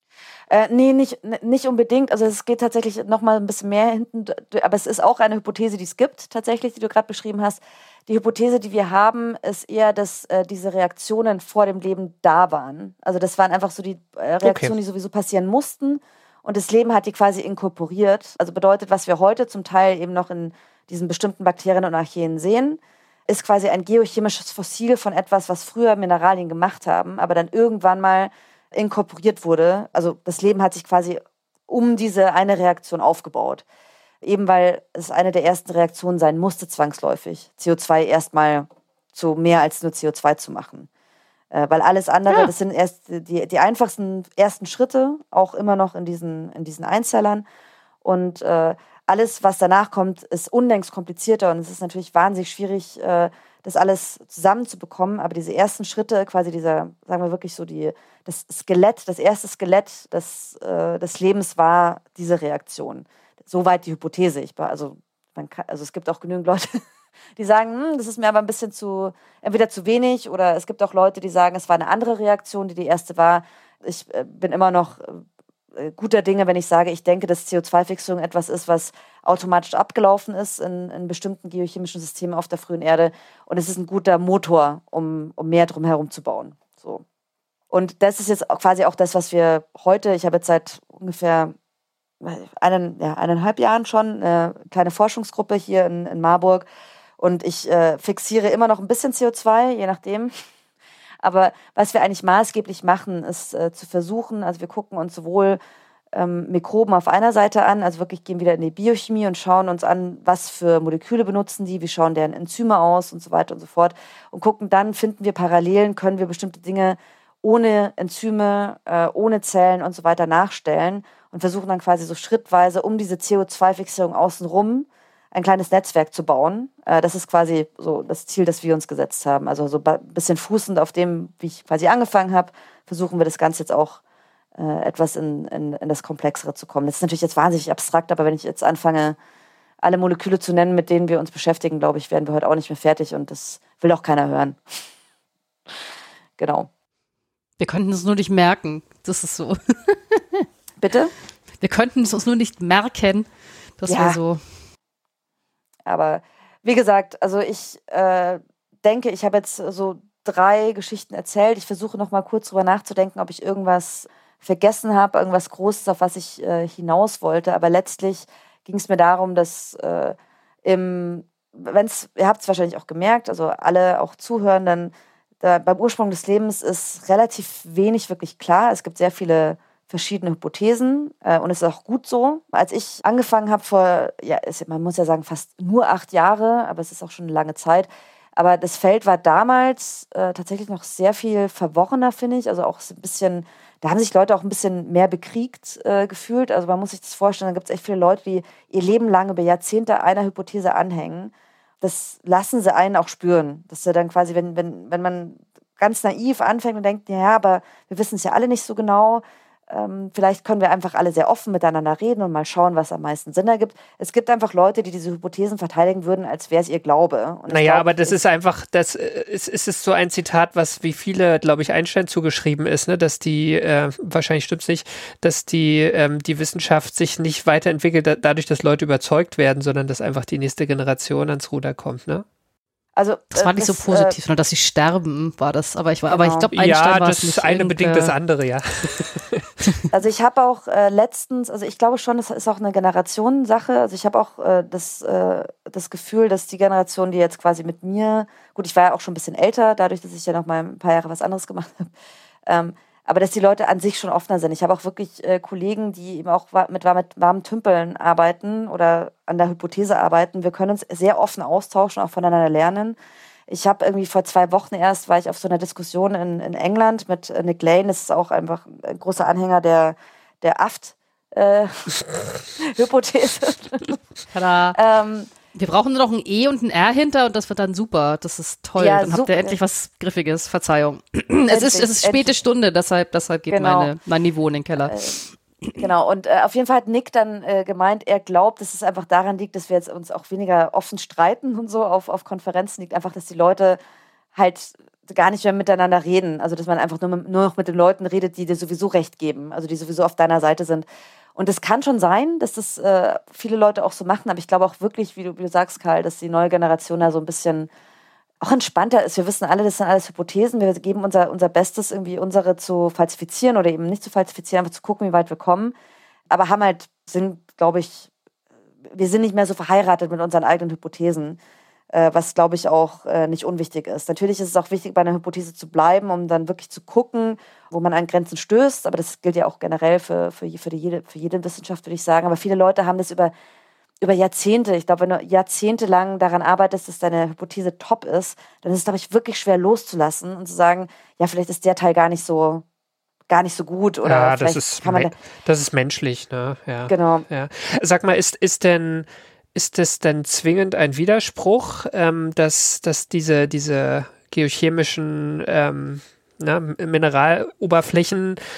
Äh, nee, nicht, nicht unbedingt. Also es geht tatsächlich noch mal ein bisschen mehr hinten, aber es ist auch eine Hypothese, die es gibt, tatsächlich, die du gerade beschrieben hast. Die Hypothese, die wir haben, ist eher, dass äh, diese Reaktionen vor dem Leben da waren. Also das waren einfach so die äh, Reaktionen, okay, die sowieso passieren mussten. Und das Leben hat die quasi inkorporiert. Also bedeutet, was wir heute zum Teil eben noch in diesen bestimmten Bakterien und Archeen sehen, ist quasi ein geochemisches Fossil von etwas, was früher Mineralien gemacht haben, aber dann irgendwann mal inkorporiert wurde. Also das Leben hat sich quasi um diese eine Reaktion aufgebaut. Eben weil es eine der ersten Reaktionen sein musste, zwangsläufig, C O zwei erstmal zu mehr als nur C O zwei zu machen. Äh, weil alles andere, ja, das sind erst die, die einfachsten ersten Schritte, auch immer noch in diesen, in diesen Einzellern. Und äh, alles, was danach kommt, ist unlängst komplizierter und es ist natürlich wahnsinnig schwierig, äh, das alles zusammenzubekommen. Aber diese ersten Schritte, quasi dieser, sagen wir wirklich so, die, das Skelett, das erste Skelett des, äh, des Lebens war diese Reaktion. Soweit die Hypothese. Ich war, also, man kann, also es gibt auch genügend Leute, die sagen, hm, das ist mir aber ein bisschen zu, entweder zu wenig, oder es gibt auch Leute, die sagen, es war eine andere Reaktion, die die erste war. Ich äh, bin immer noch äh, guter Dinge, wenn ich sage, ich denke, dass C O zwei Fixierung etwas ist, was automatisch abgelaufen ist in, in bestimmten geochemischen Systemen auf der frühen Erde. Und es ist ein guter Motor, um, um mehr drumherum zu bauen. So. Und das ist jetzt quasi auch das, was wir heute, ich habe jetzt seit ungefähr einen, ja, eineinhalb Jahren schon eine kleine Forschungsgruppe hier in, in Marburg und ich äh, fixiere immer noch ein bisschen C O zwei, je nachdem. Aber was wir eigentlich maßgeblich machen, ist äh, zu versuchen, also wir gucken uns sowohl ähm, Mikroben auf einer Seite an, also wirklich gehen wieder in die Biochemie und schauen uns an, was für Moleküle benutzen die, wie schauen deren Enzyme aus und so weiter und so fort und gucken dann, finden wir Parallelen, können wir bestimmte Dinge ohne Enzyme, äh, ohne Zellen und so weiter nachstellen und versuchen dann quasi so schrittweise um diese C O zwei Fixierung außenrum ein kleines Netzwerk zu bauen. Äh, das ist quasi so das Ziel, das wir uns gesetzt haben. Also so ein bisschen fußend auf dem, wie ich quasi angefangen habe, versuchen wir das Ganze jetzt auch äh, etwas in, in, in das Komplexere zu kommen. Das ist natürlich jetzt wahnsinnig abstrakt, aber wenn ich jetzt anfange, alle Moleküle zu nennen, mit denen wir uns beschäftigen, glaube ich, werden wir heute auch nicht mehr fertig und das will auch keiner hören. Genau. Wir könnten es nur nicht merken. Das ist so. Bitte? Wir könnten es uns nur nicht merken. Das ja. wäre so. Aber wie gesagt, also ich äh, denke, ich habe jetzt so drei Geschichten erzählt. Ich versuche noch mal kurz drüber nachzudenken, ob ich irgendwas vergessen habe, irgendwas Großes, auf was ich äh, hinaus wollte. Aber letztlich ging es mir darum, dass äh, im, wenn's, ihr habt es wahrscheinlich auch gemerkt, also alle auch Zuhörenden, da, beim Ursprung des Lebens ist relativ wenig wirklich klar. Es gibt sehr viele verschiedene Hypothesen äh, und es ist auch gut so. Als ich angefangen habe vor, ja, ist, man muss ja sagen, fast nur acht Jahre, aber es ist auch schon eine lange Zeit. Aber das Feld war damals äh, tatsächlich noch sehr viel verworrener, finde ich. Also auch so ein bisschen, da haben sich Leute auch ein bisschen mehr bekriegt äh, gefühlt. Also man muss sich das vorstellen, da gibt es echt viele Leute, die ihr Leben lang über Jahrzehnte einer Hypothese anhängen. Das lassen sie einen auch spüren. Dass sie dann quasi, wenn, wenn, wenn man ganz naiv anfängt und denkt, ja, aber wir wissen es ja alle nicht so genau, ähm, vielleicht können wir einfach alle sehr offen miteinander reden und mal schauen, was am meisten Sinn ergibt. Es gibt einfach Leute, die diese Hypothesen verteidigen würden, als wäre es ihr Glaube. Und naja, glaub, aber das ist einfach, das ist, ist es so ein Zitat, was wie viele, glaube ich, Einstein zugeschrieben ist, ne, dass die, äh, wahrscheinlich stimmt es nicht, dass die, ähm, die Wissenschaft sich nicht weiterentwickelt, da, dadurch, dass Leute überzeugt werden, sondern dass einfach die nächste Generation ans Ruder kommt, ne? Also, das war nicht das, so positiv, nur dass sie sterben, war das. Aber ich, war, genau. aber ich glaube, Einstein ja, war das es nicht. Das eine bedingt das andere, ja. Also ich habe auch äh, letztens, also ich glaube schon, es ist auch eine Generationensache. Also ich habe auch äh, das, äh, das Gefühl, dass die Generation, die jetzt quasi mit mir, gut, ich war ja auch schon ein bisschen älter, dadurch, dass ich ja noch mal ein paar Jahre was anderes gemacht habe, ähm, aber dass die Leute an sich schon offener sind. Ich habe auch wirklich äh, Kollegen, die eben auch mit, mit warmen Tümpeln arbeiten oder an der Hypothese arbeiten. Wir können uns sehr offen austauschen, auch voneinander lernen. Ich habe irgendwie vor zwei Wochen erst, war ich auf so einer Diskussion in, in England mit äh, Nick Lane. Das ist auch einfach ein großer Anhänger der, der Aft-Hypothese. Tada. ähm, Wir brauchen nur noch ein E und ein R hinter und das wird dann super. Das ist toll. Ja, dann habt super. ihr endlich was Griffiges. Verzeihung. es, ist, es ist späte endlich. Stunde, deshalb, deshalb geht genau. meine, mein Niveau in den Keller. Äh, genau, und äh, auf jeden Fall hat Nick dann äh, gemeint, er glaubt, dass es einfach daran liegt, dass wir jetzt uns auch weniger offen streiten und so auf, auf Konferenzen. Liegt einfach, dass die Leute halt gar nicht mehr miteinander reden. Also, dass man einfach nur, nur noch mit den Leuten redet, die dir sowieso recht geben. Also, die sowieso auf deiner Seite sind. Und es kann schon sein, dass das äh, viele Leute auch so machen, aber ich glaube auch wirklich, wie du, wie du sagst, Karl, dass die neue Generation da so ein bisschen auch entspannter ist. Wir wissen alle, das sind alles Hypothesen. Wir geben unser, unser Bestes, irgendwie unsere zu falsifizieren oder eben nicht zu falsifizieren, einfach zu gucken, wie weit wir kommen. Aber haben halt, sind, glaube ich, wir sind nicht mehr so verheiratet mit unseren eigenen Hypothesen, äh, was, glaube ich, auch äh, nicht unwichtig ist. Natürlich ist es auch wichtig, bei einer Hypothese zu bleiben, um dann wirklich zu gucken, wo man an Grenzen stößt. Aber das gilt ja auch generell für, für, für, die, jede, für jede Wissenschaft, würde ich sagen. Aber viele Leute haben das über, über Jahrzehnte. Ich glaube, wenn du jahrzehntelang daran arbeitest, dass deine Hypothese top ist, dann ist es, glaube ich, wirklich schwer loszulassen und zu sagen, ja, vielleicht ist der Teil gar nicht so gar nicht so gut. Oder ja, vielleicht das ist, kann man me- das ist menschlich, ne? Ja. Genau. Ja. Sag mal, ist, ist denn Ist es denn zwingend ein Widerspruch, ähm, dass, dass diese, diese geochemischen ähm, na, Mineraloberflächen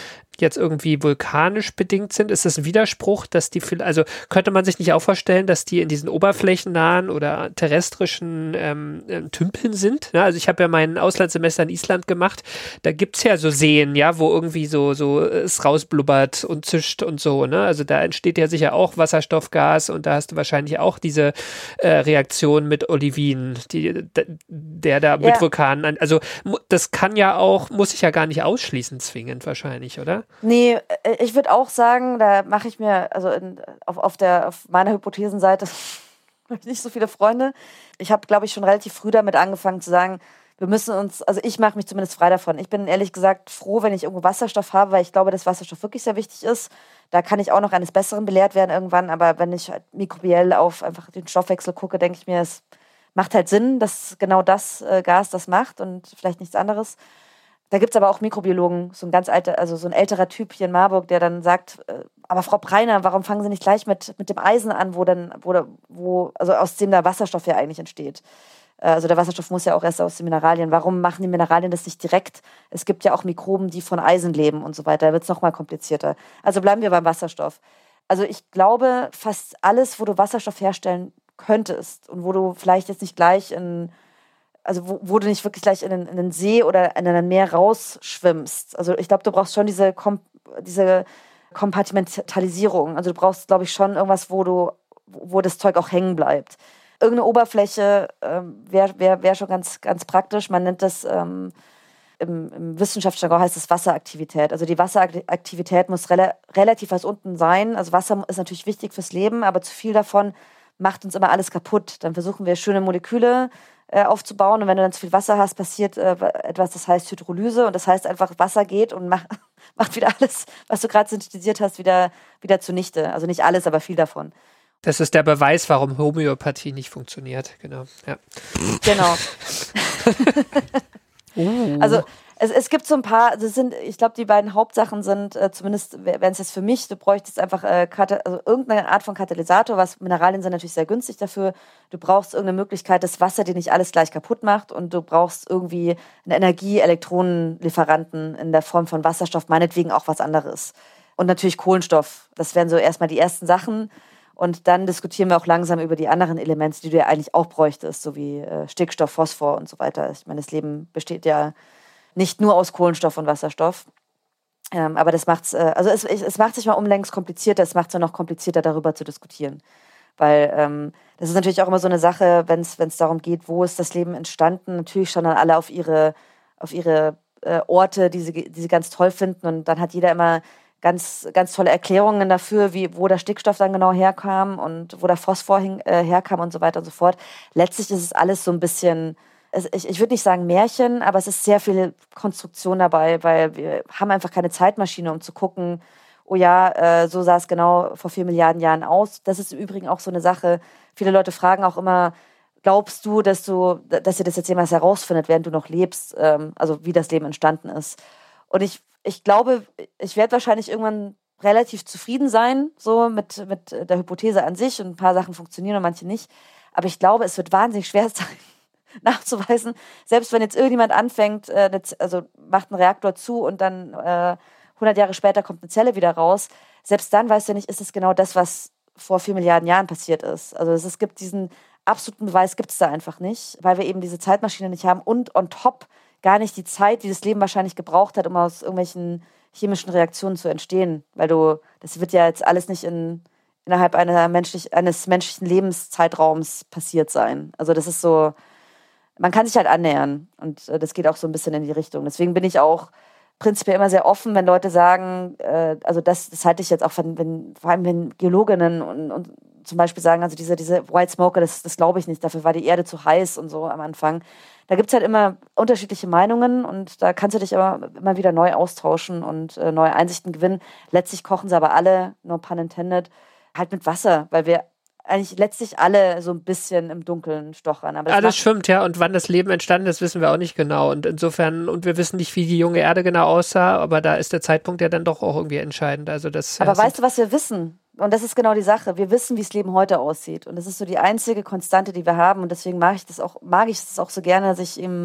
jetzt irgendwie vulkanisch bedingt sind? Ist das ein Widerspruch, dass die, also könnte man sich nicht auch vorstellen, dass die in diesen oberflächennahen oder terrestrischen ähm, Tümpeln sind? Ja, also ich habe ja mein Auslandssemester in Island gemacht, da gibt's ja so Seen, ja, wo irgendwie so, so es rausblubbert und zischt und so, ne? Also da entsteht ja sicher auch Wasserstoffgas und da hast du wahrscheinlich auch diese äh, Reaktion mit Olivin, die, der da mit ja. Vulkanen an, also das kann ja auch, muss ich ja gar nicht ausschließen zwingend wahrscheinlich, oder? Nee, ich würde auch sagen, da mache ich mir, also in, auf, auf, der, auf meiner Hypothesenseite habe ich nicht so viele Freunde. Ich habe, glaube ich, schon relativ früh damit angefangen zu sagen, wir müssen uns, also ich mache mich zumindest frei davon. Ich bin ehrlich gesagt froh, wenn ich irgendwo Wasserstoff habe, weil ich glaube, dass Wasserstoff wirklich sehr wichtig ist. Da kann ich auch noch eines Besseren belehrt werden irgendwann, aber wenn ich halt mikrobiell auf einfach den Stoffwechsel gucke, denke ich mir, es macht halt Sinn, dass genau das äh, Gas das macht und vielleicht nichts anderes. Da gibt es aber auch Mikrobiologen, so ein ganz alter, also so ein älterer Typ hier in Marburg, der dann sagt, äh, aber Frau Preiner, warum fangen Sie nicht gleich mit, mit dem Eisen an, wo dann, wo, wo, also aus dem der Wasserstoff ja eigentlich entsteht? Äh, also der Wasserstoff muss ja auch erst aus den Mineralien. Warum machen die Mineralien das nicht direkt? Es gibt ja auch Mikroben, die von Eisen leben und so weiter. Da wird es nochmal komplizierter. Also bleiben wir beim Wasserstoff. Also ich glaube, fast alles, wo du Wasserstoff herstellen könntest und wo du vielleicht jetzt nicht gleich in, also wo, wo du nicht wirklich gleich in einen, in einen See oder in ein Meer rausschwimmst. Also ich glaube, du brauchst schon diese, Kom- diese Kompartimentalisierung. Also du brauchst, glaube ich, schon irgendwas, wo du, wo das Zeug auch hängen bleibt. Irgendeine Oberfläche ähm, wäre wär, wär schon ganz, ganz praktisch. Man nennt das ähm, im, im Wissenschaftsjargon heißt es Wasseraktivität. Also die Wasseraktivität muss rela- relativ weit unten sein. Also Wasser ist natürlich wichtig fürs Leben, aber zu viel davon macht uns immer alles kaputt. Dann versuchen wir schöne Moleküle äh, aufzubauen und wenn du dann zu viel Wasser hast, passiert äh, etwas, das heißt Hydrolyse und das heißt einfach, Wasser geht und macht, macht wieder alles, was du gerade synthetisiert hast, wieder, wieder zunichte. Also nicht alles, aber viel davon. Das ist der Beweis, warum Homöopathie nicht funktioniert. Genau. Ja. Genau. uh. Also es, es gibt so ein paar, also es sind, ich glaube, die beiden Hauptsachen sind, äh, zumindest wären es jetzt für mich, du bräuchtest einfach äh, Kata- also irgendeine Art von Katalysator, was Mineralien sind natürlich sehr günstig dafür. Du brauchst irgendeine Möglichkeit, das Wasser dir nicht alles gleich kaputt macht und du brauchst irgendwie einen Energie-Elektronenlieferanten in der Form von Wasserstoff, meinetwegen auch was anderes. Und natürlich Kohlenstoff. Das wären so erstmal die ersten Sachen. Und dann diskutieren wir auch langsam über die anderen Elemente, die du ja eigentlich auch bräuchtest, so wie äh, Stickstoff, Phosphor und so weiter. Ich meine, das Leben besteht ja nicht nur aus Kohlenstoff und Wasserstoff. Ähm, aber das macht's, äh, also es, es macht sich mal umlängst komplizierter, es macht es ja noch komplizierter, darüber zu diskutieren. Weil ähm, das ist natürlich auch immer so eine Sache, wenn es darum geht, wo ist das Leben entstanden. Natürlich schauen dann alle auf ihre, auf ihre äh, Orte, die sie, die sie ganz toll finden. Und dann hat jeder immer ganz, ganz tolle Erklärungen dafür, wie, wo der Stickstoff dann genau herkam und wo der Phosphor hin, äh, herkam und so weiter und so fort. Letztlich ist es alles so ein bisschen, es, ich, ich würde nicht sagen Märchen, aber es ist sehr viel Konstruktion dabei, weil wir haben einfach keine Zeitmaschine, um zu gucken, oh ja, äh, so sah es genau vor vier Milliarden Jahren aus. Das ist im Übrigen auch so eine Sache. Viele Leute fragen auch immer, glaubst du, dass du, dass ihr das jetzt jemals herausfindet, während du noch lebst, ähm, also wie das Leben entstanden ist? Und ich Ich glaube, ich werde wahrscheinlich irgendwann relativ zufrieden sein, so mit, mit der Hypothese an sich und ein paar Sachen funktionieren und manche nicht. Aber ich glaube, es wird wahnsinnig schwer sein, nachzuweisen. Selbst wenn jetzt irgendjemand anfängt, äh, also macht einen Reaktor zu und dann äh, hundert Jahre später kommt eine Zelle wieder raus, selbst dann weißt du nicht, ist es genau das, was vor vier Milliarden Jahren passiert ist. Also es, es gibt diesen absoluten Beweis, gibt es da einfach nicht, weil wir eben diese Zeitmaschine nicht haben und on top gar nicht die Zeit, die das Leben wahrscheinlich gebraucht hat, um aus irgendwelchen chemischen Reaktionen zu entstehen. Weil du, das wird ja jetzt alles nicht in, innerhalb einer menschlich, eines menschlichen Lebenszeitraums passiert sein. Also das ist so, man kann sich halt annähern. Und äh, das geht auch so ein bisschen in die Richtung. Deswegen bin ich auch prinzipiell immer sehr offen, wenn Leute sagen, äh, also das, das halte ich jetzt auch von, wenn, vor allem wenn Geologinnen und, und zum Beispiel sagen, also diese, diese White Smoker, das, das glaube ich nicht, dafür war die Erde zu heiß und so am Anfang. Da gibt es halt immer unterschiedliche Meinungen und da kannst du dich immer, immer wieder neu austauschen und äh, neue Einsichten gewinnen. Letztlich kochen sie aber alle, no pun intended, halt mit Wasser, weil wir eigentlich letztlich alle so ein bisschen im Dunkeln stochern. Aber das Alles schwimmt, ja, und wann das Leben entstanden ist, wissen wir auch nicht genau. Und insofern, und wir wissen nicht, wie die junge Erde genau aussah, aber da ist der Zeitpunkt ja dann doch auch irgendwie entscheidend. Also das, aber ja, weißt du, was wir wissen? Und das ist genau die Sache. Wir wissen, wie das Leben heute aussieht. Und das ist so die einzige Konstante, die wir haben. Und deswegen mag ich das auch, mag ich das auch so gerne, dass ich eben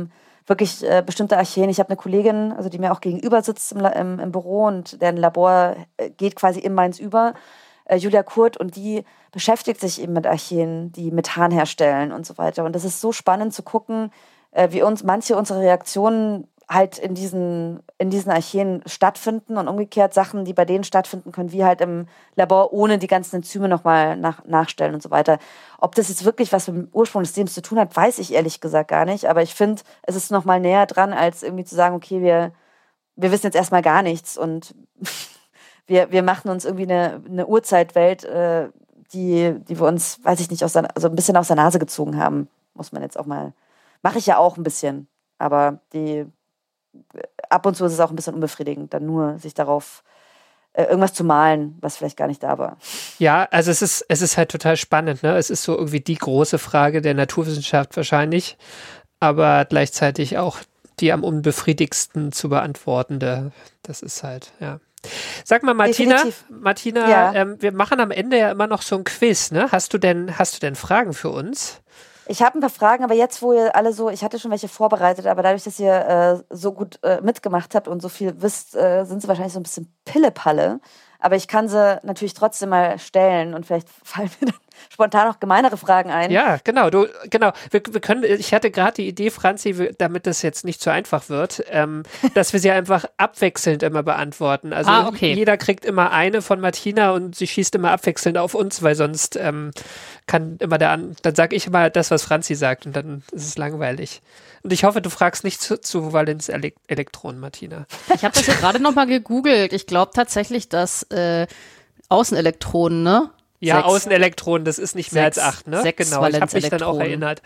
wirklich äh, bestimmte Archeen. Ich habe eine Kollegin, also die mir auch gegenüber sitzt im, im, im Büro und deren Labor äh, geht quasi in meins über, äh, Julia Kurt, und die beschäftigt sich eben mit Archeen, die Methan herstellen und so weiter. Und das ist so spannend zu gucken, äh, wie uns manche unserer Reaktionen halt in diesen, in diesen Archeen stattfinden und umgekehrt Sachen, die bei denen stattfinden, können wir halt im Labor ohne die ganzen Enzyme nochmal nach, nachstellen und so weiter. Ob das jetzt wirklich was mit dem Ursprung des Lebens zu tun hat, weiß ich ehrlich gesagt gar nicht. Aber ich finde, es ist nochmal näher dran, als irgendwie zu sagen, okay, wir, wir wissen jetzt erstmal gar nichts und wir, wir machen uns irgendwie eine, eine Urzeitwelt, äh, die, die wir uns, weiß ich nicht, aus der, also ein bisschen aus der Nase gezogen haben. Muss man jetzt auch mal, mache ich ja auch ein bisschen. Aber die ab und zu ist es auch ein bisschen unbefriedigend, dann nur sich darauf äh, irgendwas zu malen, was vielleicht gar nicht da war. Ja, also es ist, es ist halt total spannend, ne? Es ist so irgendwie die große Frage der Naturwissenschaft wahrscheinlich, aber gleichzeitig auch die am unbefriedigsten zu beantwortende. Das ist halt, ja. Sag mal, Martina, Definitiv. Martina, Ja. ähm, wir machen am Ende ja immer noch so ein Quiz, ne? Hast du denn, hast du denn Fragen für uns? Ich habe ein paar Fragen, aber jetzt, wo ihr alle so, ich hatte schon welche vorbereitet, aber dadurch, dass ihr äh, so gut äh, mitgemacht habt und so viel wisst, äh, sind sie wahrscheinlich so ein bisschen Pillepalle. Aber ich kann sie natürlich trotzdem mal stellen und vielleicht fallen mir dann spontan noch gemeinere Fragen ein. Ja, genau, du, genau. Wir, wir können, ich hatte gerade die Idee, Franzi, wir- damit das jetzt nicht zu einfach wird, ähm, dass wir sie einfach abwechselnd immer beantworten. Also Ah, okay. jeder kriegt immer eine von Martina und sie schießt immer abwechselnd auf uns, weil sonst ähm, kann immer der an, dann sage ich immer das, was Franzi sagt und dann ist es langweilig. Und ich hoffe, du fragst nicht zu, zu Valenzelektronen, Martina. Ich habe das ja gerade nochmal gegoogelt. Ich glaube tatsächlich, dass äh, Außenelektronen, ne? Ja, Sechs. Außenelektronen, das ist nicht mehr Sechs- als acht, ne? sechs Genau, ich habe mich dann auch Valenzelektronen. erinnert.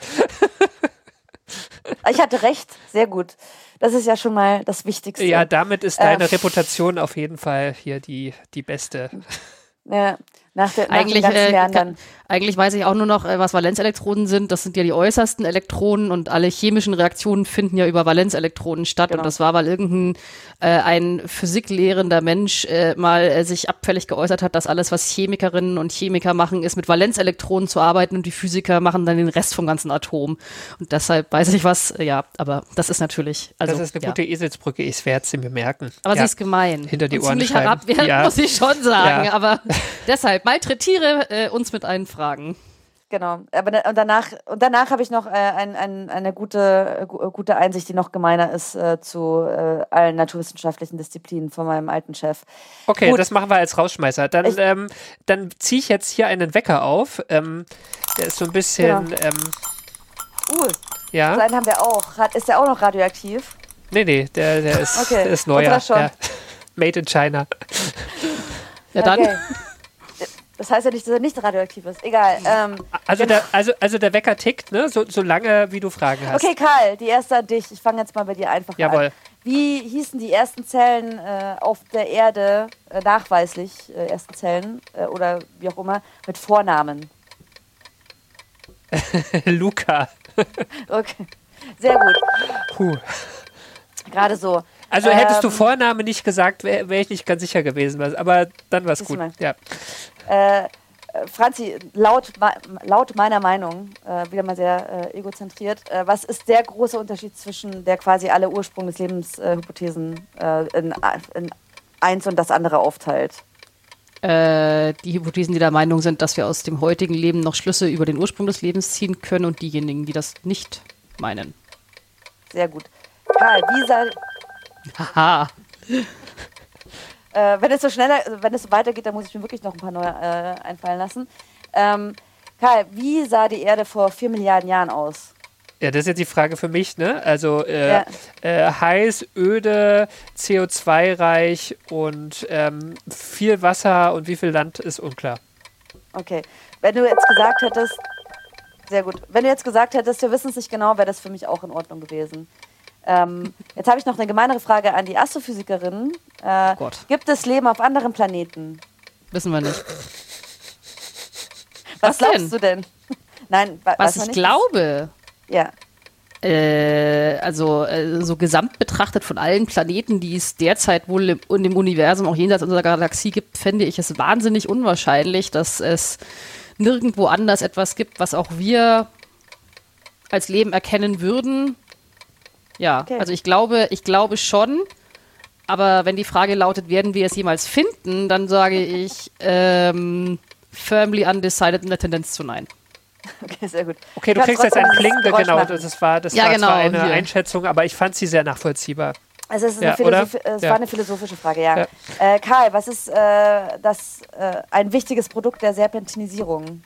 Ich hatte recht, sehr gut. Das ist ja schon mal das Wichtigste. Ja, damit ist deine Ähm. Reputation auf jeden Fall hier die, die beste. Ja, nach, der, nach Eigentlich, den ganzen äh, Jahren kann, dann. eigentlich weiß ich auch nur noch, äh, was Valenzelektronen sind. Das sind ja die äußersten Elektronen und alle chemischen Reaktionen finden ja über Valenzelektronen statt. Genau. Und das war, weil irgendein äh, ein physiklehrender Mensch äh, mal äh, sich abfällig geäußert hat, dass alles, was Chemikerinnen und Chemiker machen, ist mit Valenzelektronen zu arbeiten und die Physiker machen dann den Rest vom ganzen Atom. Und deshalb weiß ich was, äh, ja, aber das ist natürlich, also Das ist eine ja. gute Eselsbrücke, ich werde sie mir merken. Aber ja. sie ist gemein. Hinter die und Ohren ziemlich schreiben. herabwertend, Ja. muss ich schon sagen. Ja. Aber deshalb, malträtiere äh, uns mit einen Fragen. Genau. Aber da- und danach, und danach habe ich noch äh, ein, ein, eine gute, äh, gu- gute Einsicht, die noch gemeiner ist äh, zu äh, allen naturwissenschaftlichen Disziplinen von meinem alten Chef. Okay, Gut. das machen wir als Rausschmeißer. Dann, Ich- ähm, dann ziehe ich jetzt hier einen Wecker auf. Ähm, der ist so ein bisschen, Genau. ähm, Uh, ja. seinen haben wir auch. Hat, ist der auch noch radioaktiv? Nee, nee, der, der, ist, Okay, der ist neuer. unserer schon. Ja. Made in China. Ja, dann. Okay. Das heißt ja nicht, dass er nicht radioaktiv ist. Egal. Ähm, Also, der, also, also der Wecker tickt, ne? So, so lange, wie du Fragen hast. okay, Karl, die erste an dich. Ich fange jetzt mal bei dir einfach Jawohl. an. Wie hießen die ersten Zellen äh, auf der Erde, äh, nachweislich, äh, ersten Zellen äh, oder wie auch immer, mit Vornamen? Luca. Okay, sehr gut. Puh. Gerade so. Also hättest du Ähm, Vorname nicht gesagt, wäre wär ich nicht ganz sicher gewesen. was- Aber dann war es Siehst gut. du mal. Ja. Äh, äh, Franzi, laut, ma- laut meiner Meinung, äh, wieder mal sehr äh, egozentriert, äh, was ist der große Unterschied zwischen der quasi alle Ursprung des Lebens äh, Hypothesen äh, in, in eins und das andere aufteilt? Äh, die Hypothesen, die der Meinung sind, dass wir aus dem heutigen Leben noch Schlüsse über den Ursprung des Lebens ziehen können und diejenigen, die das nicht meinen. Sehr gut. Karl, wie sah, Haha. äh, wenn es so schneller, wenn es so weitergeht, dann muss ich mir wirklich noch ein paar neue äh, einfallen lassen. Ähm, Karl, wie sah die Erde vor vier Milliarden Jahren aus? Ja, das ist jetzt die Frage für mich, ne? Also äh, Ja. äh, heiß, öde, C O zwei reich und ähm, viel Wasser und wie viel Land ist unklar. Okay. Wenn du jetzt gesagt hättest, sehr gut. Wenn du jetzt gesagt hättest, wir wissen es nicht genau, wäre das für mich auch in Ordnung gewesen. Ähm, jetzt habe ich noch eine gemeinere Frage an die Astrophysikerin. Äh, Gott. Gibt es Leben auf anderen Planeten? Wissen wir nicht. Was, Was glaubst denn? du denn? Nein, wa- Was weiß man ich nicht. glaube, Ja. äh, also äh, so gesamt betrachtet von allen Planeten, die es derzeit wohl im, in dem Universum, auch jenseits unserer Galaxie gibt, fände ich es wahnsinnig unwahrscheinlich, dass es nirgendwo anders etwas gibt, was auch wir als Leben erkennen würden. Ja, Okay. also ich glaube, ich glaube schon. Aber wenn die Frage lautet, werden wir es jemals finden, dann sage ich ähm, firmly undecided in der Tendenz zu nein. Okay, sehr gut. Okay, du Ich kann kriegst jetzt trotzdem ein dieses klingende, Geräusch genau, machen. das war, das Ja, war genau, zwar eine hier. Einschätzung, aber ich fand sie sehr nachvollziehbar. Also es, ist eine Ja, Philosoph- oder? es Ja. war eine philosophische Frage, ja. Ja. Äh, Karl, was ist äh, das äh, ein wichtiges Produkt der Serpentinisierung?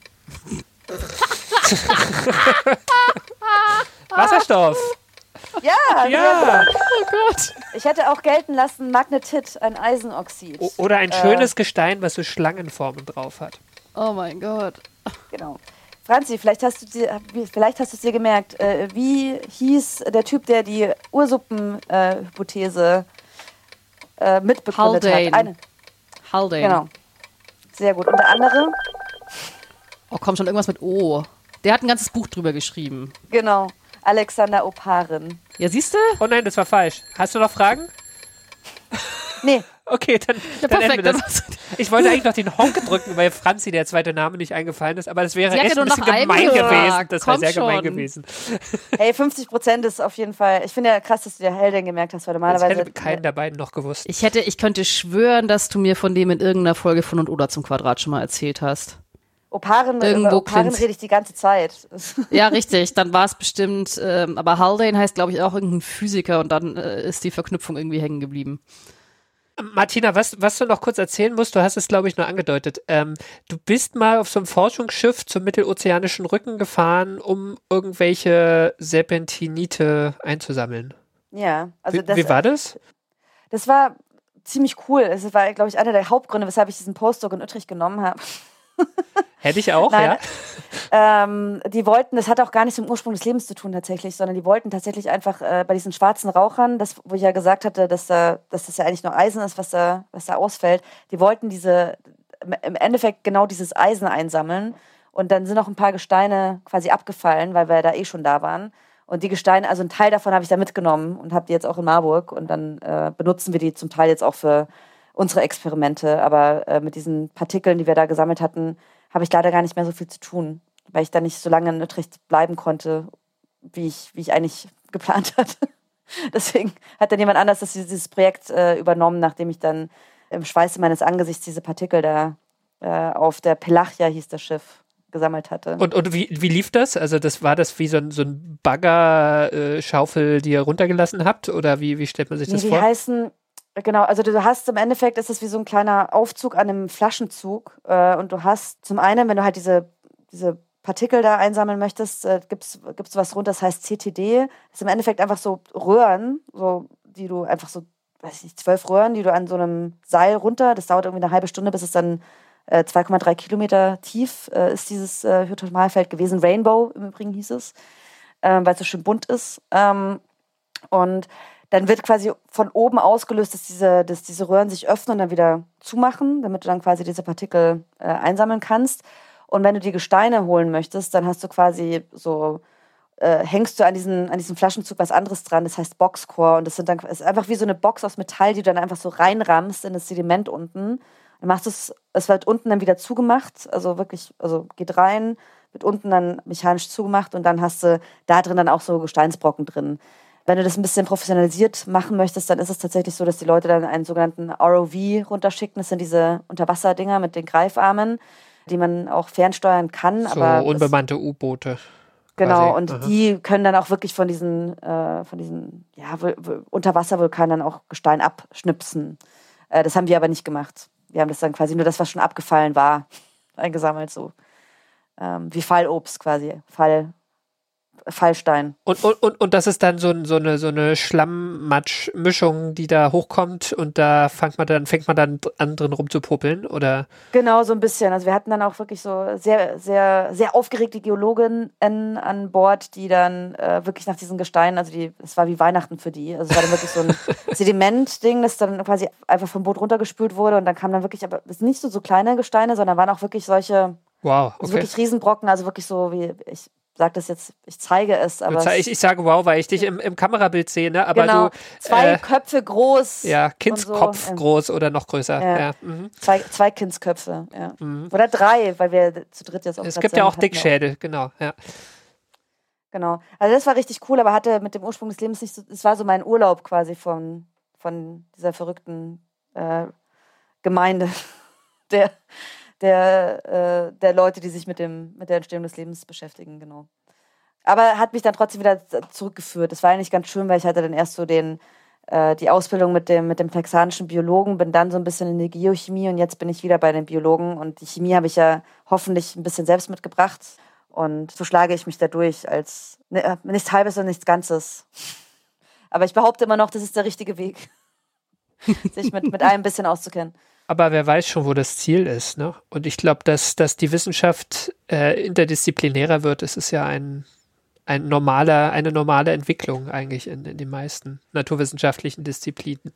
Wasserstoff! Ja, Ja! sehr gut. Oh Gott. Ich hätte auch gelten lassen Magnetit, ein Eisenoxid. O- Oder ein Äh, schönes Gestein, was so Schlangenformen drauf hat. Oh mein Gott. Genau. Franzi, vielleicht hast du dir, wie- vielleicht hast du es dir gemerkt. Äh, wie hieß der Typ, der die Ursuppenhypothese äh, mitbegründet Haldane. hat? Eine, Haldane. genau. Sehr gut. Und der andere? Oh, komm schon, irgendwas mit O. Der hat ein ganzes Buch drüber geschrieben. Genau. Alexander Oparin. Ja, siehst du? Oh nein, das war falsch. Hast du noch Fragen? Nee, Okay, dann, Ja, dann nennen wir perfekt. das. Ich wollte eigentlich noch den Honk drücken, weil Franzi der zweite Name nicht eingefallen ist, aber das wäre Sie hat echt ja ein nur bisschen noch einen gemein gesagt. gewesen. Das wäre Komm sehr gemein schon. gewesen. hey, fünfzig Prozent ist auf jeden Fall. Ich finde ja krass, dass du dir Haldane gemerkt hast, weil Das normalerweise. hätte keinen der beiden noch gewusst. Ich hätte, ich könnte schwören, dass du mir von dem in irgendeiner Folge von und oder zum Quadrat schon mal erzählt hast. Oparin, Irgendwo über Oparin klingt- rede ich die ganze Zeit. Ja, richtig. Dann war es bestimmt, ähm, aber Haldane heißt, glaube ich, auch irgendein Physiker und dann äh, ist die Verknüpfung irgendwie hängen geblieben. Martina, was, was du noch kurz erzählen musst, du hast es, glaube ich, nur angedeutet. Ähm, du bist mal auf so einem Forschungsschiff zum mittelozeanischen Rücken gefahren, um irgendwelche Serpentinite einzusammeln. Ja, also wie, das, wie war das? das war ziemlich cool. Es war, glaube ich, einer der Hauptgründe, weshalb ich diesen Postdoc in Utrecht genommen habe. Hätte ich auch, Nein, ja. Ähm, die wollten, das hat auch gar nichts mit dem Ursprung des Lebens zu tun tatsächlich, sondern die wollten tatsächlich einfach äh, bei diesen schwarzen Rauchern, das, wo ich ja gesagt hatte, dass, da, dass das ja eigentlich nur Eisen ist, was da, was da ausfällt, die wollten diese, im Endeffekt genau dieses Eisen einsammeln und dann sind auch ein paar Gesteine quasi abgefallen, weil wir da eh schon da waren. Und die Gesteine, also ein Teil davon habe ich da mitgenommen und habe die jetzt auch in Marburg und dann äh, benutzen wir die zum Teil jetzt auch für unsere Experimente, aber äh, mit diesen Partikeln, die wir da gesammelt hatten, habe ich leider gar nicht mehr so viel zu tun, weil ich da nicht so lange in Utrecht bleiben konnte, wie ich, wie ich eigentlich geplant hatte. Deswegen hat dann jemand anders das, dieses Projekt äh, übernommen, nachdem ich dann im Schweiße meines Angesichts diese Partikel da äh, auf der Pelachia, hieß das Schiff, gesammelt hatte. Und, und wie, wie lief das? Also das war das wie so ein, so ein Bagger-Schaufel, die ihr runtergelassen habt? Oder wie, wie stellt man sich Nee, das die vor? heißen, genau, also du hast im Endeffekt, ist es wie so ein kleiner Aufzug an einem Flaschenzug äh, und du hast zum einen, wenn du halt diese, diese Partikel da einsammeln möchtest, äh, gibt's gibt's was runter, das heißt C T D. Das ist im Endeffekt einfach so Röhren, so, die du einfach so, weiß ich nicht, zwölf Röhren, die du an so einem Seil runter, das dauert irgendwie eine halbe Stunde, bis es dann äh, zwei Komma drei Kilometer tief äh, ist dieses äh, Hydrothermalfeld gewesen. Rainbow im Übrigen hieß es, äh, weil es so schön bunt ist. Ähm, und dann wird quasi von oben ausgelöst, dass diese, dass diese Röhren sich öffnen und dann wieder zumachen, damit du dann quasi diese Partikel äh, einsammeln kannst. Und wenn du die Gesteine holen möchtest, dann hast du quasi so, äh, hängst du an diesen, an diesem Flaschenzug was anderes dran, das heißt Boxcore. Und das sind dann, ist einfach wie so eine Box aus Metall, die du dann einfach so reinrammst in das Sediment unten. Dann machst du es, es wird unten dann wieder zugemacht, also wirklich, also geht rein, wird unten dann mechanisch zugemacht und dann hast du da drin dann auch so Gesteinsbrocken drin. Wenn du das ein bisschen professionalisiert machen möchtest, dann ist es tatsächlich so, dass die Leute dann einen sogenannten R O V runterschicken. Das sind diese Unterwasserdinger mit den Greifarmen, die man auch fernsteuern kann. So aber unbemannte U-Boote. Genau, quasi. und Aha. die können dann auch wirklich von diesen, äh, von diesen ja, Vul- Vul- Unterwasservulkanen dann auch Gestein abschnipsen. Äh, das haben wir aber nicht gemacht. Wir haben das dann quasi nur das, was schon abgefallen war, eingesammelt, so. Ähm, wie Fallobst quasi, Fall, Fallstein. Und, und, und, und das ist dann so, ein- so eine, so eine Schlammmatsch-Mischung, die da hochkommt und da fängt man dann, fängt man dann an drin rumzupopeln, oder? Genau, so ein bisschen. Also wir hatten dann auch wirklich so sehr, sehr, sehr aufgeregte Geologinnen an Bord, die dann äh, wirklich nach diesen Gesteinen, also die, es war wie Weihnachten für die. Also es war dann wirklich so ein Sedimentding, das dann quasi einfach vom Boot runtergespült wurde und dann kamen dann wirklich, aber es sind nicht so, so kleine Gesteine, sondern waren auch wirklich solche, Wow, also okay. wirklich Riesenbrocken, also wirklich so wie, ich sag das jetzt, ich zeige es, aber Ich, es, ich sage wow, weil ich dich im, im Kamerabild sehe, ne? Aber genau, du, zwei äh, Köpfe groß. ja, und Kindskopf so, ähm, groß oder noch größer. Ja. Ja. Mhm. Zwei, zwei Kindsköpfe, ja. Oder drei, weil wir zu dritt jetzt auch Es grad gibt ja sind, auch hatten wir Dickschädel, genau. Ja. Genau. Also das war richtig cool, aber hatte mit dem Ursprung des Lebens nicht so, es war so mein Urlaub quasi von, von dieser verrückten äh, Gemeinde der, der, äh, der Leute, die sich mit, dem, mit der Entstehung des Lebens beschäftigen, genau. Aber hat mich dann trotzdem wieder zurückgeführt. Das war eigentlich ganz schön, weil ich hatte dann erst so den, äh, die Ausbildung mit dem, mit dem texanischen Biologen, bin dann so ein bisschen in die Geochemie und jetzt bin ich wieder bei den Biologen und die Chemie habe ich ja hoffentlich ein bisschen selbst mitgebracht und so schlage ich mich da durch als ne, nichts Halbes und nichts Ganzes. Aber ich behaupte immer noch, das ist der richtige Weg, sich mit, mit allem ein bisschen auszukennen. Aber wer weiß schon, wo das Ziel ist, ne? Und ich glaube, dass, dass die Wissenschaft äh, interdisziplinärer wird, es ist ja ein Ein normaler, eine normale Entwicklung eigentlich in, in den meisten naturwissenschaftlichen Disziplinen.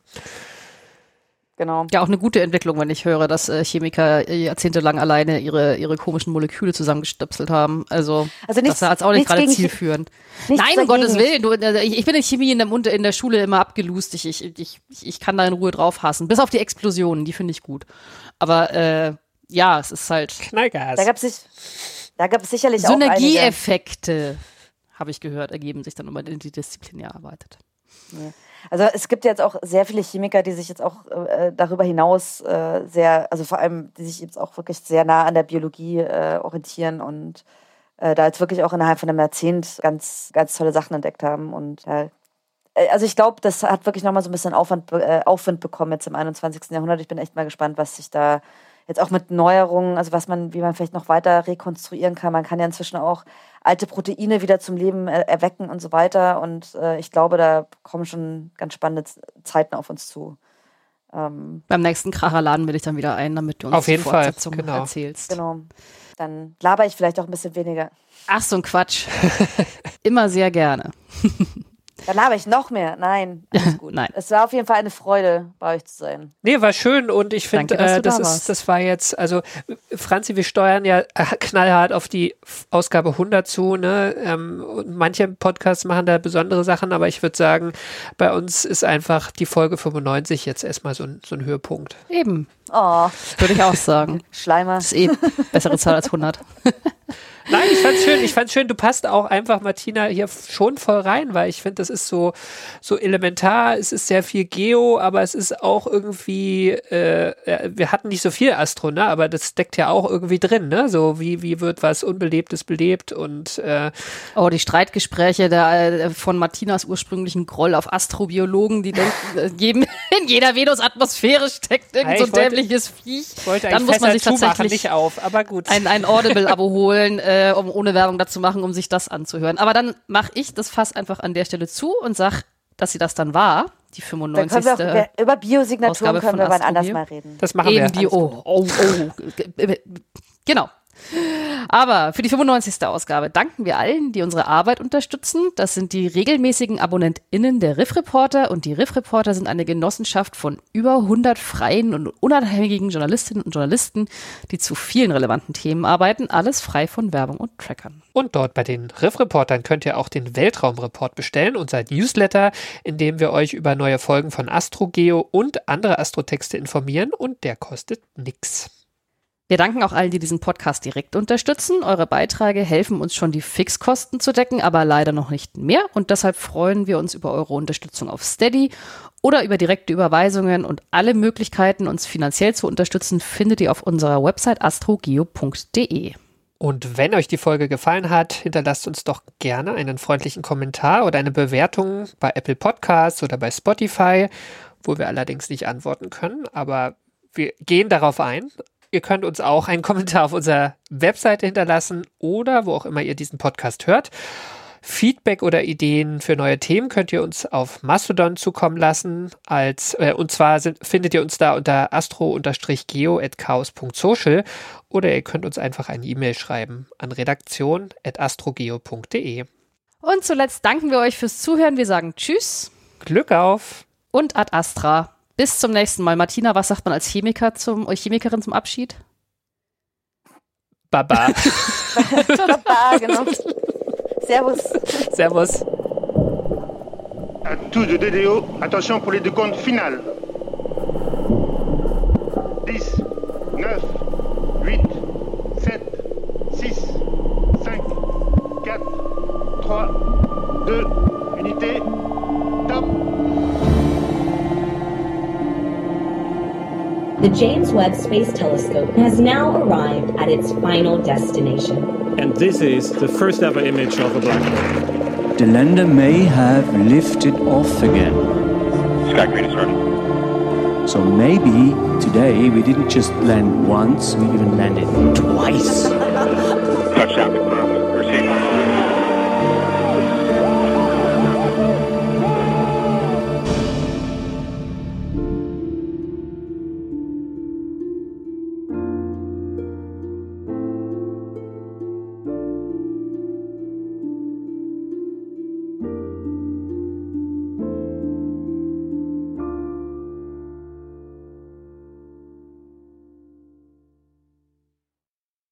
Genau. Ja, auch eine gute Entwicklung, wenn ich höre, dass äh, Chemiker jahrzehntelang alleine ihre, ihre komischen Moleküle zusammengestöpselt haben. Also, also nichts, das war jetzt auch nicht gerade zielführend. Nein, um Gottes Willen. Du, äh, ich bin in Chemie in der, in der Schule immer abgelust. Ich, ich, ich, ich kann da in Ruhe drauf hassen. Bis auf die Explosionen, die finde ich gut. Aber äh, ja, es ist halt Knallgas. Da gab es da gab's sicherlich auch Synergieeffekte, habe ich gehört, ergeben sich dann, wenn man interdisziplinär arbeitet. Ja. Also es gibt jetzt auch sehr viele Chemiker, die sich jetzt auch äh, darüber hinaus äh, sehr, also vor allem, die sich jetzt auch wirklich sehr nah an der Biologie äh, orientieren und äh, da jetzt wirklich auch innerhalb von einem Jahrzehnt ganz, ganz tolle Sachen entdeckt haben. Und äh, also ich glaube, das hat wirklich nochmal so ein bisschen Aufwand, äh, Aufwind bekommen jetzt im einundzwanzigsten Jahrhundert. Ich bin echt mal gespannt, was sich da jetzt auch mit Neuerungen, also was man, wie man vielleicht noch weiter rekonstruieren kann. Man kann ja inzwischen auch alte Proteine wieder zum Leben er- erwecken und so weiter. Und äh, ich glaube, da kommen schon ganz spannende Z- Zeiten auf uns zu. Ähm, Beim nächsten Kracher laden wir dich dann wieder ein, damit du uns Auf jeden die Fall, Fortsetzung genau. erzählst. genau. Dann laber ich vielleicht auch ein bisschen weniger. Ach, so ein Quatsch. Immer sehr gerne. Dann laber ich noch mehr. Nein, alles gut. Nein. Es war auf jeden Fall eine Freude, bei euch zu sein. Nee, war schön und ich finde, Danke, dass äh, du das da ist, warst. das war jetzt, also Franzi, wir steuern ja äh, knallhart auf die F- Ausgabe hundert zu, ne? Ähm, und manche Podcasts machen da besondere Sachen, aber ich würde sagen, bei uns ist einfach die Folge fünfundneunzig jetzt erstmal so ein, so ein Höhepunkt. Eben, Oh, würde ich auch sagen. Schleimer. Das ist eh bessere Zahl als hundert. Nein, ich fand's schön, ich fand's schön, du passt auch einfach, Martina, hier schon voll rein, weil ich finde, das ist so, so elementar, es ist sehr viel Geo, aber es ist auch irgendwie, äh, wir hatten nicht so viel Astro, ne, aber das steckt ja auch irgendwie drin, ne, so wie, wie wird was Unbelebtes belebt und äh, Oh, die Streitgespräche der, äh, von Martinas ursprünglichen Groll auf Astrobiologen, die denken, äh, jedem, in jeder Venus-Atmosphäre steckt irgend so ein Ich wollte- dämliches Viech. ich wollte Dann eigentlich muss man Fässer sich zumachen, tatsächlich nicht auf, aber gut. ein, ein Audible-Abo holen, äh, um ohne Werbung dazu machen, um sich das anzuhören. Aber dann mache ich das Fass einfach an der Stelle zu und sag, dass sie das dann war, die Dann fünfundneunzigste können wir auch über, über Biosignaturen Ausgabe können von wir wann anders Astrobio. mal reden. Das machen Eben wir. die, oh, oh, oh. Genau. Aber für die fünfundneunzigste Ausgabe danken wir allen, die unsere Arbeit unterstützen. Das sind die regelmäßigen AbonnentInnen der Riff Reporter und die Riff Reporter sind eine Genossenschaft von über hundert freien und unabhängigen Journalistinnen und Journalisten, die zu vielen relevanten Themen arbeiten, alles frei von Werbung und Trackern. Und dort bei den Riff-Reportern könnt ihr auch den Weltraumreport bestellen, unser Newsletter, in dem wir euch über neue Folgen von AstroGeo und andere Astrotexte informieren und der kostet nix. Wir danken auch allen, die diesen Podcast direkt unterstützen. Eure Beiträge helfen uns schon, die Fixkosten zu decken, aber leider noch nicht mehr. Und deshalb freuen wir uns über eure Unterstützung auf Steady oder über direkte Überweisungen. Und alle Möglichkeiten, uns finanziell zu unterstützen, findet ihr auf unserer Website astrogeo punkt de. Und wenn euch die Folge gefallen hat, hinterlasst uns doch gerne einen freundlichen Kommentar oder eine Bewertung bei Apple Podcasts oder bei Spotify, wo wir allerdings nicht antworten können, aber wir gehen darauf ein. Ihr könnt uns auch einen Kommentar auf unserer Webseite hinterlassen oder wo auch immer ihr diesen Podcast hört. Feedback oder Ideen für neue Themen könnt ihr uns auf Mastodon zukommen lassen. Als, äh, und zwar sind, findet ihr uns da unter astro-geo at chaos punkt social oder ihr könnt uns einfach eine E-Mail schreiben an redaktion at astrogeo punkt de. Und zuletzt danken wir euch fürs Zuhören. Wir sagen Tschüss Glück auf! und Ad Astra. Bis zum nächsten Mal. Martina, was sagt man als Chemiker zum, äh, Chemikerin zum Abschied? Baba! Baba, genau. Servus. Servus! À tous de D D O, attention pour les décomptes finales. dix, neuf, huit, sept, six, cinq, quatre, trois, deux, unité, top. The James Webb Space Telescope has now arrived at its final destination. And this is the first ever image of a black hole. The lander may have lifted off again. Sky Crane is ready. So maybe today we didn't just land once, we even landed twice. Touchdown.